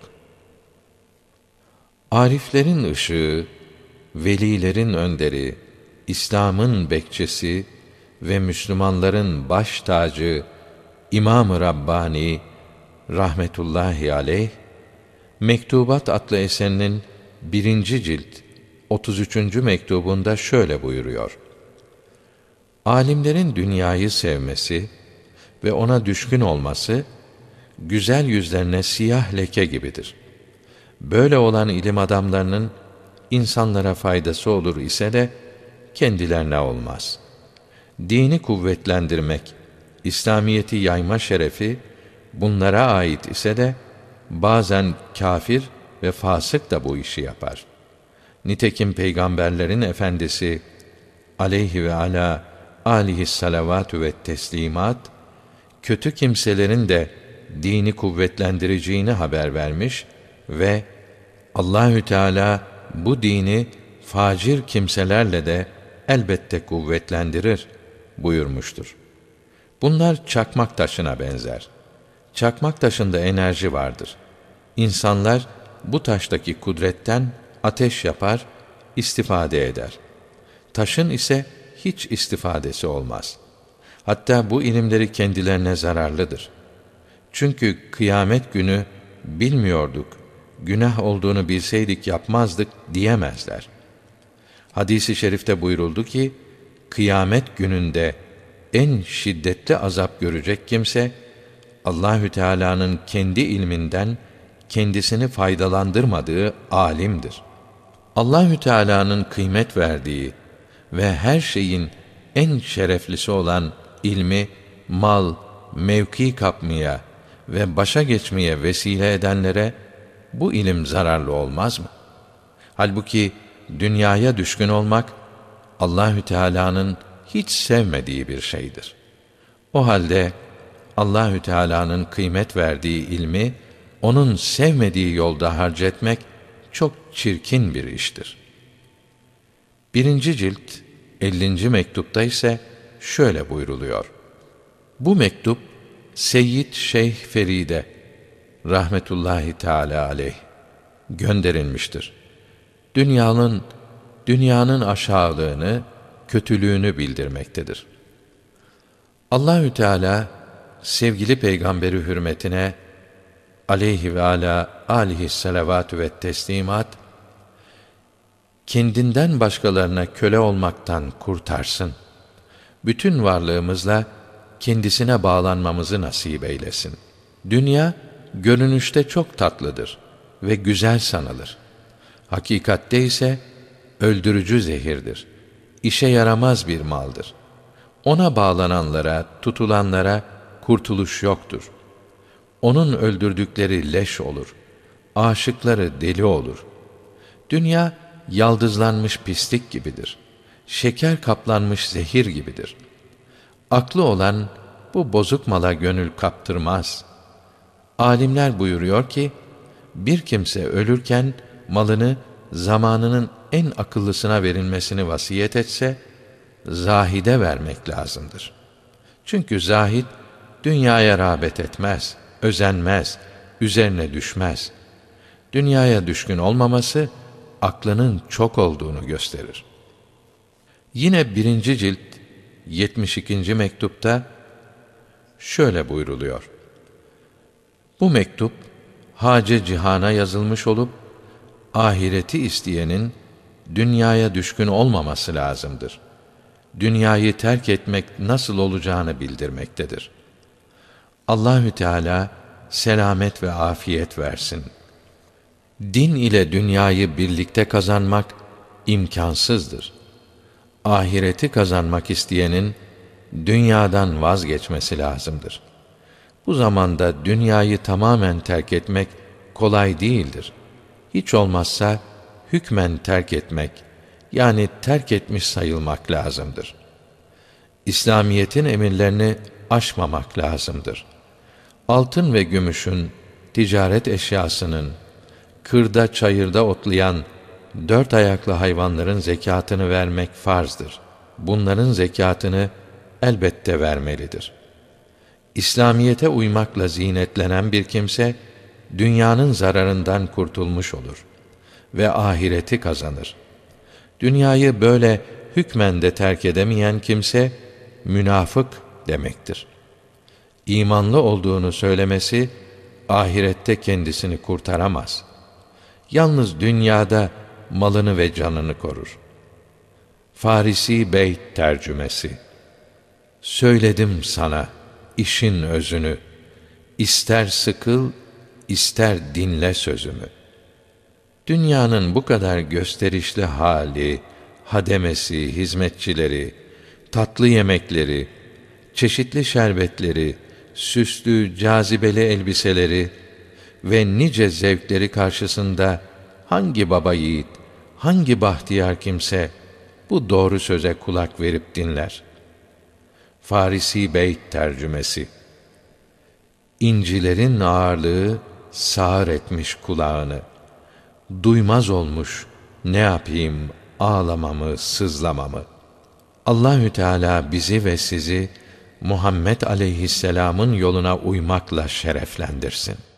Ariflerin ışığı, velilerin önderi, İslam'ın bekçisi ve Müslümanların baş tacı İmam-ı Rabbani rahmetullahi aleyh, Mektubat adlı eserinin 1. cilt 33. mektubunda şöyle buyuruyor: Alimlerin dünyayı sevmesi ve ona düşkün olması, güzel yüzlerine siyah leke gibidir. Böyle olan ilim adamlarının insanlara faydası olur ise de kendilerine olmaz. Dini kuvvetlendirmek, İslamiyeti yayma şerefi bunlara ait ise de bazen kafir ve fasık da bu işi yapar. Nitekim peygamberlerin efendisi aleyhi ve ala aleyhissalavatü ve teslimat, kötü kimselerin de dini kuvvetlendireceğini haber vermiş ve Allahü Teala bu dini facir kimselerle de elbette kuvvetlendirir buyurmuştur. Bunlar çakmak taşına benzer. Çakmak taşında enerji vardır. İnsanlar bu taştaki kudretten ateş yapar, istifade eder. Taşın ise hiç istifadesi olmaz. Hatta bu ilimleri kendilerine zararlıdır. Çünkü kıyamet günü bilmiyorduk, günah olduğunu bilseydik yapmazdık diyemezler. Hadis-i şerifte buyuruldu ki, kıyamet gününde en şiddetli azap görecek kimse, Allahü Teala'nın kendi ilminden kendisini faydalandırmadığı alimdir. Allahü Teala'nın kıymet verdiği ve her şeyin en şereflisi olan ilmi, mal, mevki kapmaya ve başa geçmeye vesile edenlere bu ilim zararlı olmaz mı? Halbuki dünyaya düşkün olmak Allahü Teala'nın hiç sevmediği bir şeydir. O halde Allahü Teala'nın kıymet verdiği ilmi onun sevmediği yolda harcetmek çok çirkin bir iştir. 1. cilt 50. mektupta ise şöyle buyruluyor: Bu mektup Seyyid Şeyh Feride rahmetullahi teala aleyh gönderilmiştir. Dünyanın aşağılığını, kötülüğünü bildirmektedir. Allahü Teala sevgili peygamberi hürmetine aleyhi ve ala aleyhisselavatü ve teslimat, kendinden başkalarına köle olmaktan kurtarsın. Bütün varlığımızla kendisine bağlanmamızı nasip eylesin. Dünya görünüşte çok tatlıdır ve güzel sanılır. Hakikatte ise öldürücü zehirdir. İşe yaramaz bir maldır. Ona bağlananlara, tutulanlara kurtuluş yoktur. Onun öldürdükleri leş olur. Aşıkları deli olur. Dünya yaldızlanmış pislik gibidir. Şeker kaplanmış zehir gibidir. Aklı olan bu bozuk mala gönül kaptırmaz. Alimler buyuruyor ki, bir kimse ölürken malını zamanının en akıllısına verilmesini vasiyet etse, zahide vermek lazımdır. Çünkü zahid, dünyaya rağbet etmez, özenmez, üzerine düşmez. Dünyaya düşkün olmaması, aklının çok olduğunu gösterir. Yine 1. cilt 72. mektupta şöyle buyruluyor: Bu mektup, hace cihana yazılmış olup, ahireti isteyenin dünyaya düşkün olmaması lazımdır. Dünyayı terk etmek nasıl olacağını bildirmektedir. Allahü Teala selamet ve afiyet versin. Din ile dünyayı birlikte kazanmak imkansızdır. Ahireti kazanmak isteyenin dünyadan vazgeçmesi lazımdır. Bu zamanda dünyayı tamamen terk etmek kolay değildir. Hiç olmazsa hükmen terk etmek, yani terk etmiş sayılmak lazımdır. İslamiyetin emirlerini aşmamak lazımdır. Altın ve gümüşün, ticaret eşyasının, kırda çayırda otlayan dört ayaklı hayvanların zekatını vermek farzdır. Bunların zekatını elbette vermelidir. İslamiyete uymakla zinetlenen bir kimse, dünyanın zararından kurtulmuş olur ve ahireti kazanır. Dünyayı böyle hükmen de terk edemeyen kimse, münafık demektir. İmanlı olduğunu söylemesi, ahirette kendisini kurtaramaz. Yalnız dünyada malını ve canını korur. Farisi Beyt tercümesi: Söyledim sana işin özünü, ister sıkıl, ister dinle sözümü. Dünyanın bu kadar gösterişli hali, hademesi, hizmetçileri, tatlı yemekleri, çeşitli şerbetleri, süslü, cazibeli elbiseleri ve nice zevkleri karşısında hangi baba yiğit, hangi bahtiyar kimse bu doğru söze kulak verip dinler? Farisi Beyt tercümesi: İncilerin ağırlığı sağır etmiş kulağını. Duymaz olmuş ne yapayım ağlamamı, sızlamamı. Allahü Teala bizi ve sizi Muhammed aleyhisselam'ın yoluna uymakla şereflendirsin.